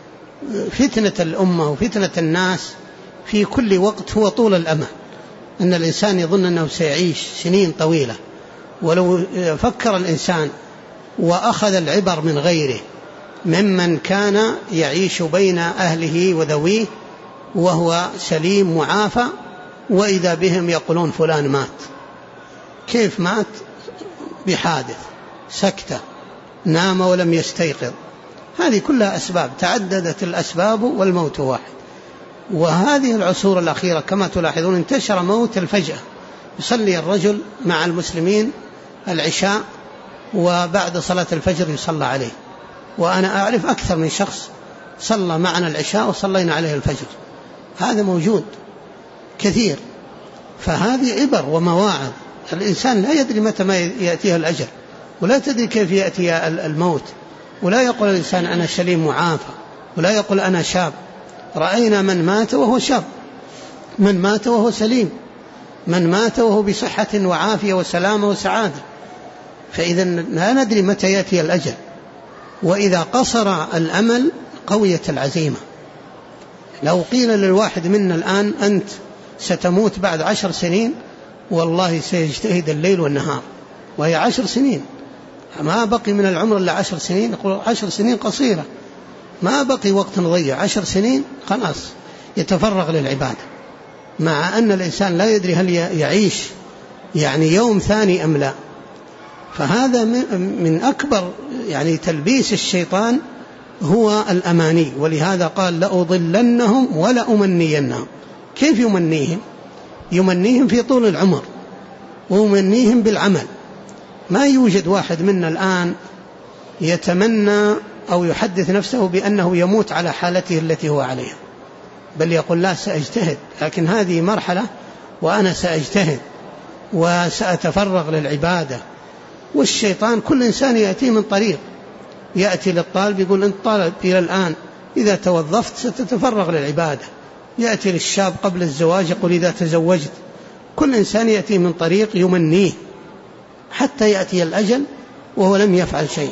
A: فتنة الأمة وفتنة الناس في كل وقت هو طول الأمل، أن الإنسان يظن أنه سيعيش سنين طويلة. ولو فكر الإنسان وأخذ العبر من غيره ممن كان يعيش بين أهله وذويه وهو سليم معافى، وإذا بهم يقولون فلان مات. كيف مات؟ بحادث، سكتة، نام ولم يستيقظ. هذه كلها أسباب، تعددت الأسباب والموت واحد. وهذه العصور الأخيرة كما تلاحظون انتشر موت الفجأة. يصلي الرجل مع المسلمين العشاء وبعد صلاة الفجر يصلى عليه، وأنا أعرف أكثر من شخص صلى معنا العشاء وصلينا عليه الفجر، هذا موجود كثير. فهذه عبر ومواعظ. الإنسان لا يدري متى ما يأتيه الأجل، ولا تدري كيف يأتي الموت. ولا يقول الإنسان أنا سليم معافى، ولا يقول أنا شاب. رأينا من مات وهو شاب، من مات وهو سليم، من مات وهو بصحة وعافية وسلامة وسعادة. فإذا لا ندري متى يأتي الأجل. وإذا قصر الأمل قويت العزيمة. لو قيل للواحد منا الآن أنت ستموت بعد 10 سنين، والله سيجتهد الليل والنهار، وهي 10 سنين، ما بقي من العمر إلا 10 سنين. يقول 10 سنين قصيرة، ما بقي وقت نضيع، 10 سنين خلاص يتفرغ للعبادة، مع أن الإنسان لا يدري هل يعيش يعني يوم ثاني أم لا. فهذا من أكبر يعني تلبيس الشيطان هو الأماني. ولهذا قال لأضلنهم ولأمنينهم. كيف يمنيهم؟ يمنيهم في طول العمر ويمنيهم بالعمل. ما يوجد واحد منا الآن يتمنى أو يحدث نفسه بأنه يموت على حالته التي هو عليها، بل يقول لا سأجتهد، لكن هذه مرحلة وأنا سأجتهد وسأتفرغ للعبادة. والشيطان كل إنسان يأتي من طريق، يأتي للطالب يقول أنت طالب إلى الآن، إذا توظفت ستتفرغ للعبادة. يأتي للشاب قبل الزواج يقول إذا تزوجت. كل إنسان يأتي من طريق يمنيه حتى يأتي الأجل وهو لم يفعل شيء.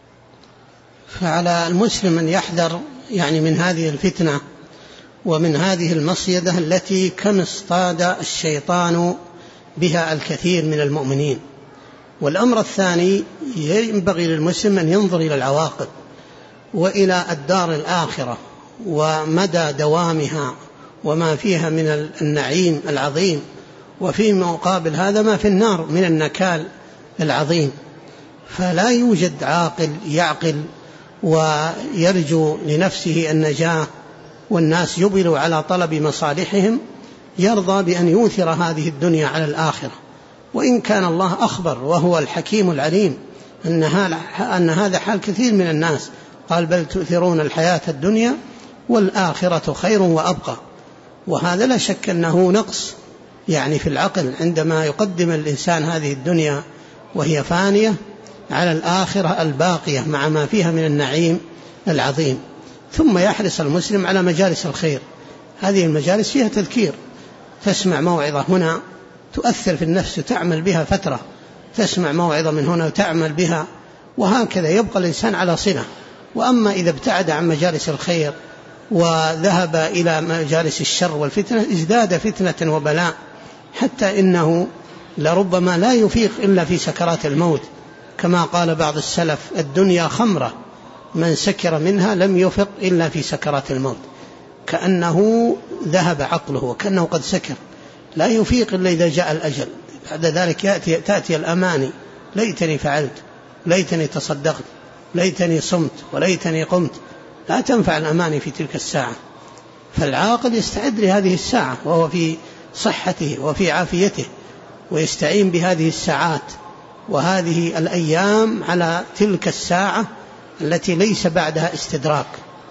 A: فعلى المسلم أن يحذر يعني من هذه الفتنة ومن هذه المصيدة التي كم اصطاد الشيطان بها الكثير من المؤمنين. والأمر الثاني ينبغي للمسلم أن ينظر إلى العواقب وإلى الدار الآخرة ومدى دوامها وما فيها من النعيم العظيم وفي مقابل هذا ما في النار من النكال العظيم. فلا يوجد عاقل يعقل ويرجو لنفسه النجاة والناس يبلوا على طلب مصالحهم يرضى بأن يؤثر هذه الدنيا على الآخرة. وإن كان الله أخبر وهو الحكيم العليم أن هذا حال كثير من الناس، قال بل تؤثرون الحياة الدنيا والآخرة خير وأبقى. وهذا لا شك أنه نقص يعني في العقل عندما يقدم الإنسان هذه الدنيا وهي فانية على الآخرة الباقية مع ما فيها من النعيم العظيم. ثم يحرص المسلم على مجالس الخير، هذه المجالس فيها تذكير، تسمع موعظة هنا تؤثر في النفس وتعمل بها فترة، تسمع موعظة من هنا وتعمل بها، وهكذا يبقى الإنسان على صلة. وأما إذا ابتعد عن مجالس الخير وذهب إلى مجالس الشر والفتنة ازداد فتنة وبلاء، حتى إنه لربما لا يفيق إلا في سكرات الموت، كما قال بعض السلف الدنيا خمرة من سكر منها لم يفق إلا في سكرات الموت، كأنه ذهب عقله وكأنه قد سكر، لا يفيق إلا إذا جاء الأجل. بعد ذلك تأتي الأماني، ليتني فعلت، ليتني تصدقت، ليتني صمت، وليتني قمت. لا تنفع الأماني في تلك الساعة. فالعاقل يستعد لهذه الساعة وهو في صحته وفي عافيته، ويستعين بهذه الساعات وهذه الأيام على تلك الساعة التي ليس بعدها استدراك.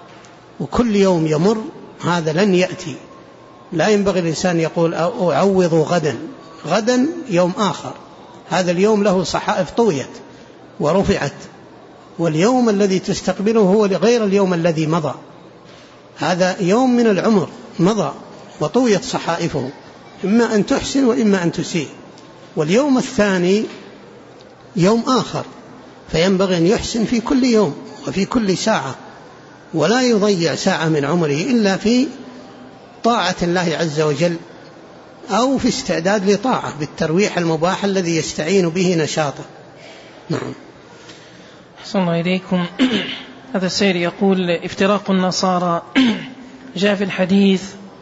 A: وكل يوم يمر هذا لن يأتي، لا ينبغي الإنسان يقول أعوض غدا يوم آخر. هذا اليوم له صحائف طويت ورفعت، واليوم الذي تستقبله هو غير اليوم الذي مضى. هذا يوم من العمر مضى وطويت صحائفه، إما أن تحسن وإما أن تسيء. واليوم الثاني يوم آخر، فينبغي أن يحسن في كل يوم وفي كل ساعة، ولا يضيع ساعة من عمره إلا في طاعة الله عز وجل أو في استعداد لطاعة بالترويح المباح الذي يستعين به نشاطه. نعم.
B: أحسن الله إليكم. هذا السير يقول افتراق النصارى جاء في الحديث،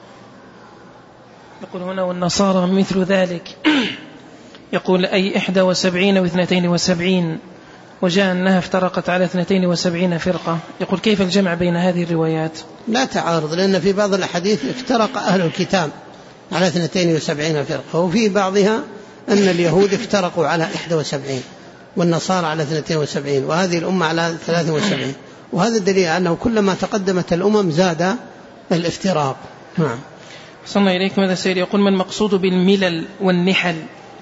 B: يقول هنا والنصارى مثل ذلك، يقول أي 71 و72، وجاء أنها افترقت على 72 فرقة. يقول كيف الجمع بين هذه الروايات؟
A: لا تعارض، لأن في بعض الحديث افترق أهل الكتاب على 72 فرقة، وفي بعضها أن اليهود افترقوا على 71 والنصارى على 72 وهذه الأمة على 73. وهذا الدليل أنه كلما تقدمت الأمم زاد الافتراق. نعم.
B: صلى إليكم. هذا السيد يقول ما المقصود بالملل والنحل؟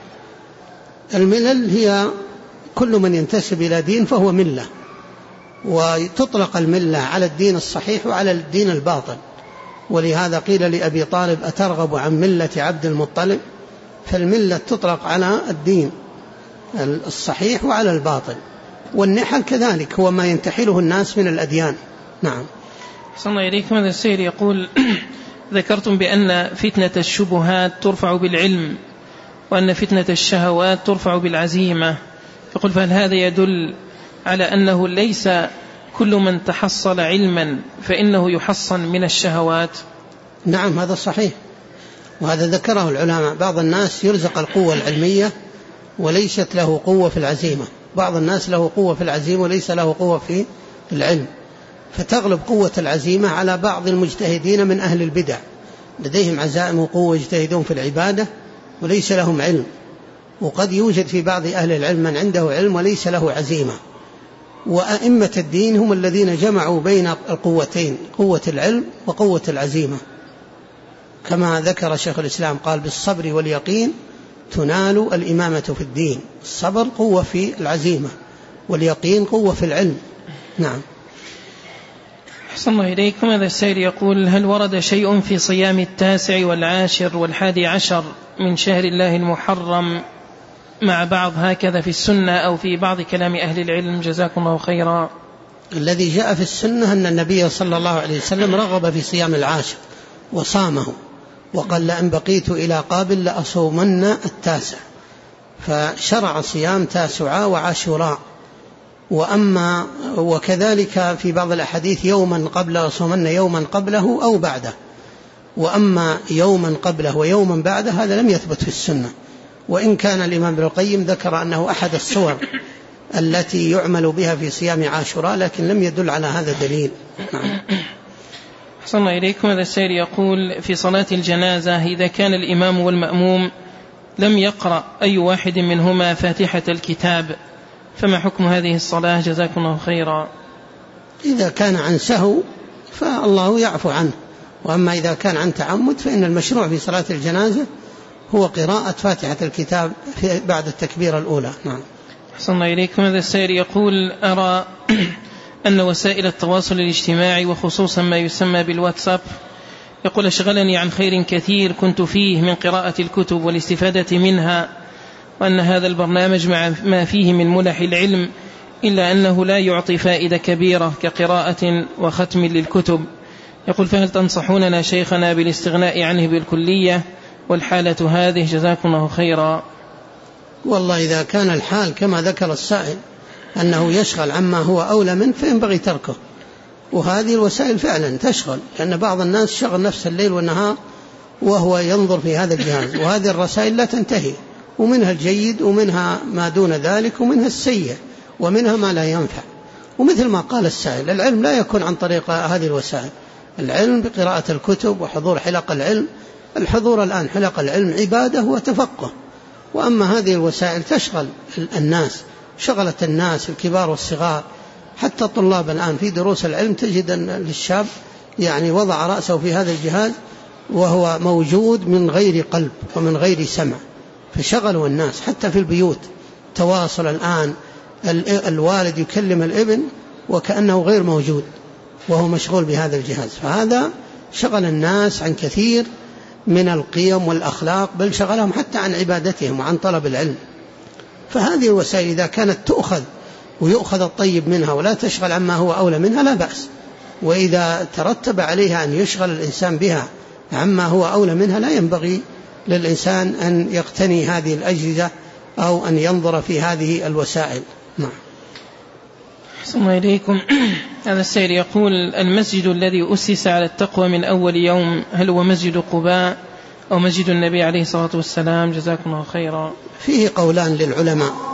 A: الملل هي كل من ينتسب إلى دين فهو ملة، وتطلق الملة على الدين الصحيح وعلى الدين الباطل. ولهذا قيل لأبي طالب أترغب عن ملة عبد المطلب؟ فالملة تطلق على الدين الصحيح وعلى الباطل. والنحل كذلك هو ما ينتحله الناس من الأديان. نعم.
B: صلى الله إليكم. هذا السيد يقول ذكرتم بأن فتنة الشبهات ترفع بالعلم وأن فتنة الشهوات ترفع بالعزيمة، يقول فهل هذا يدل على أنه ليس كل من تحصل علما فإنه يحصن من الشهوات؟
A: نعم هذا صحيح، وهذا ذكره العلماء. بعض الناس يرزق القوة العلمية وليست له قوة في العزيمة، بعض الناس له قوة في العزيمة وليس له قوة في العلم، فتغلب قوة العزيمة على بعض المجتهدين من أهل البدع، لديهم عزائم وقوة يجتهدون في العبادة وليس لهم علم. وقد يوجد في بعض أهل العلم من عنده علم وليس له عزيمة. وأئمة الدين هم الذين جمعوا بين القوتين، قوة العلم وقوة العزيمة، كما ذكر شيخ الإسلام قال بالصبر واليقين تنال الإمامة في الدين. الصبر قوة في العزيمة، واليقين قوة في العلم. نعم.
B: أحسن الله إليكم. هذا السائل يقول هل ورد شيء في صيام 9 و10 و11 من شهر الله المحرم مع بعض هكذا في السنة أو في بعض كلام أهل العلم؟ جزاكم الله خيرا.
A: الذي جاء في السنة أن النبي صلى الله عليه وسلم رغب في صيام 10 وصامه، وقال لأن بقيت إلى قابل لأصومن 9، فشرع صيام 9 وعاشوراء. وأما وكذلك في بعض الأحاديث يوما قبل أصومن يوما قبله أو بعده. وأما يوما قبله ويوما بعده هذا لم يثبت في السنة، وإن كان الإمام ابن القيم ذكر أنه أحد الصور التي يعمل بها في صيام عاشوراء، لكن لم يدل على هذا دليل.
B: أحسن إليكم. هذا السائل يقول: في صلاة الجنازة إذا كان الإمام والمأموم لم يقرأ أي واحد منهما فاتحة الكتاب فما حكم هذه الصلاة؟ جزاكم الله خيرا.
A: إذا كان عن سهو فالله يعفو عنه، وأما إذا كان عن تعمد فإن المشروع في صلاة الجنازة هو قراءة فاتحة الكتاب بعد التكبيرة الأولى. نعم.
B: أحسن إليكم. هذا السائل يقول: أرى أن وسائل التواصل الاجتماعي وخصوصا ما يسمى بالواتساب يقول أشغلني عن خير كثير كنت فيه من قراءة الكتب والاستفادة منها، وأن هذا البرنامج مع ما فيه من ملح العلم إلا أنه لا يعطي فائدة كبيرة كقراءة وختم للكتب. يقول: فهل تنصحوننا شيخنا بالاستغناء عنه بالكلية والحالة هذه؟ جزاكم الله خيرا.
A: والله إذا كان الحال كما ذكر السائل أنه يشغل عما هو أولى منه فينبغي تركه، وهذه الوسائل فعلا تشغل، لأن بعض الناس شغل نفس الليل والنهار وهو ينظر في هذا الجهاز، وهذه الرسائل لا تنتهي، ومنها الجيد ومنها ما دون ذلك ومنها السيء ومنها ما لا ينفع. ومثل ما قال السائل العلم لا يكون عن طريق هذه الوسائل، العلم بقراءة الكتب وحضور حلق العلم. الحضور الآن حلق العلم عبادة وتفقه، وأما هذه الوسائل تشغل الناس، شغلت الناس الكبار والصغار، حتى الطلاب الآن في دروس العلم تجد أن الشاب يعني وضع رأسه في هذا الجهاز وهو موجود من غير قلب ومن غير سمع، فشغلوا الناس حتى في البيوت. تواصل الآن الوالد يكلم الابن وكأنه غير موجود وهو مشغول بهذا الجهاز، فهذا شغل الناس عن كثير من القيم والأخلاق، بل شغلهم حتى عن عبادتهم وعن طلب العلم. فهذه الوسائل إذا كانت تؤخذ ويؤخذ الطيب منها ولا تشغل عما هو أولى منها لا بأس، وإذا ترتب عليها أن يشغل الإنسان بها عما هو أولى منها لا ينبغي للإنسان أن يقتني هذه الأجهزة أو أن ينظر في هذه الوسائل. نعم.
B: أحسن إليكم. هذا السائل يقول: المسجد الذي أسس على التقوى من أول يوم هل هو مسجد قباء أو مسجد النبي عليه الصلاة والسلام؟ جزاكم الله خيرا.
A: فيه قولان للعلماء،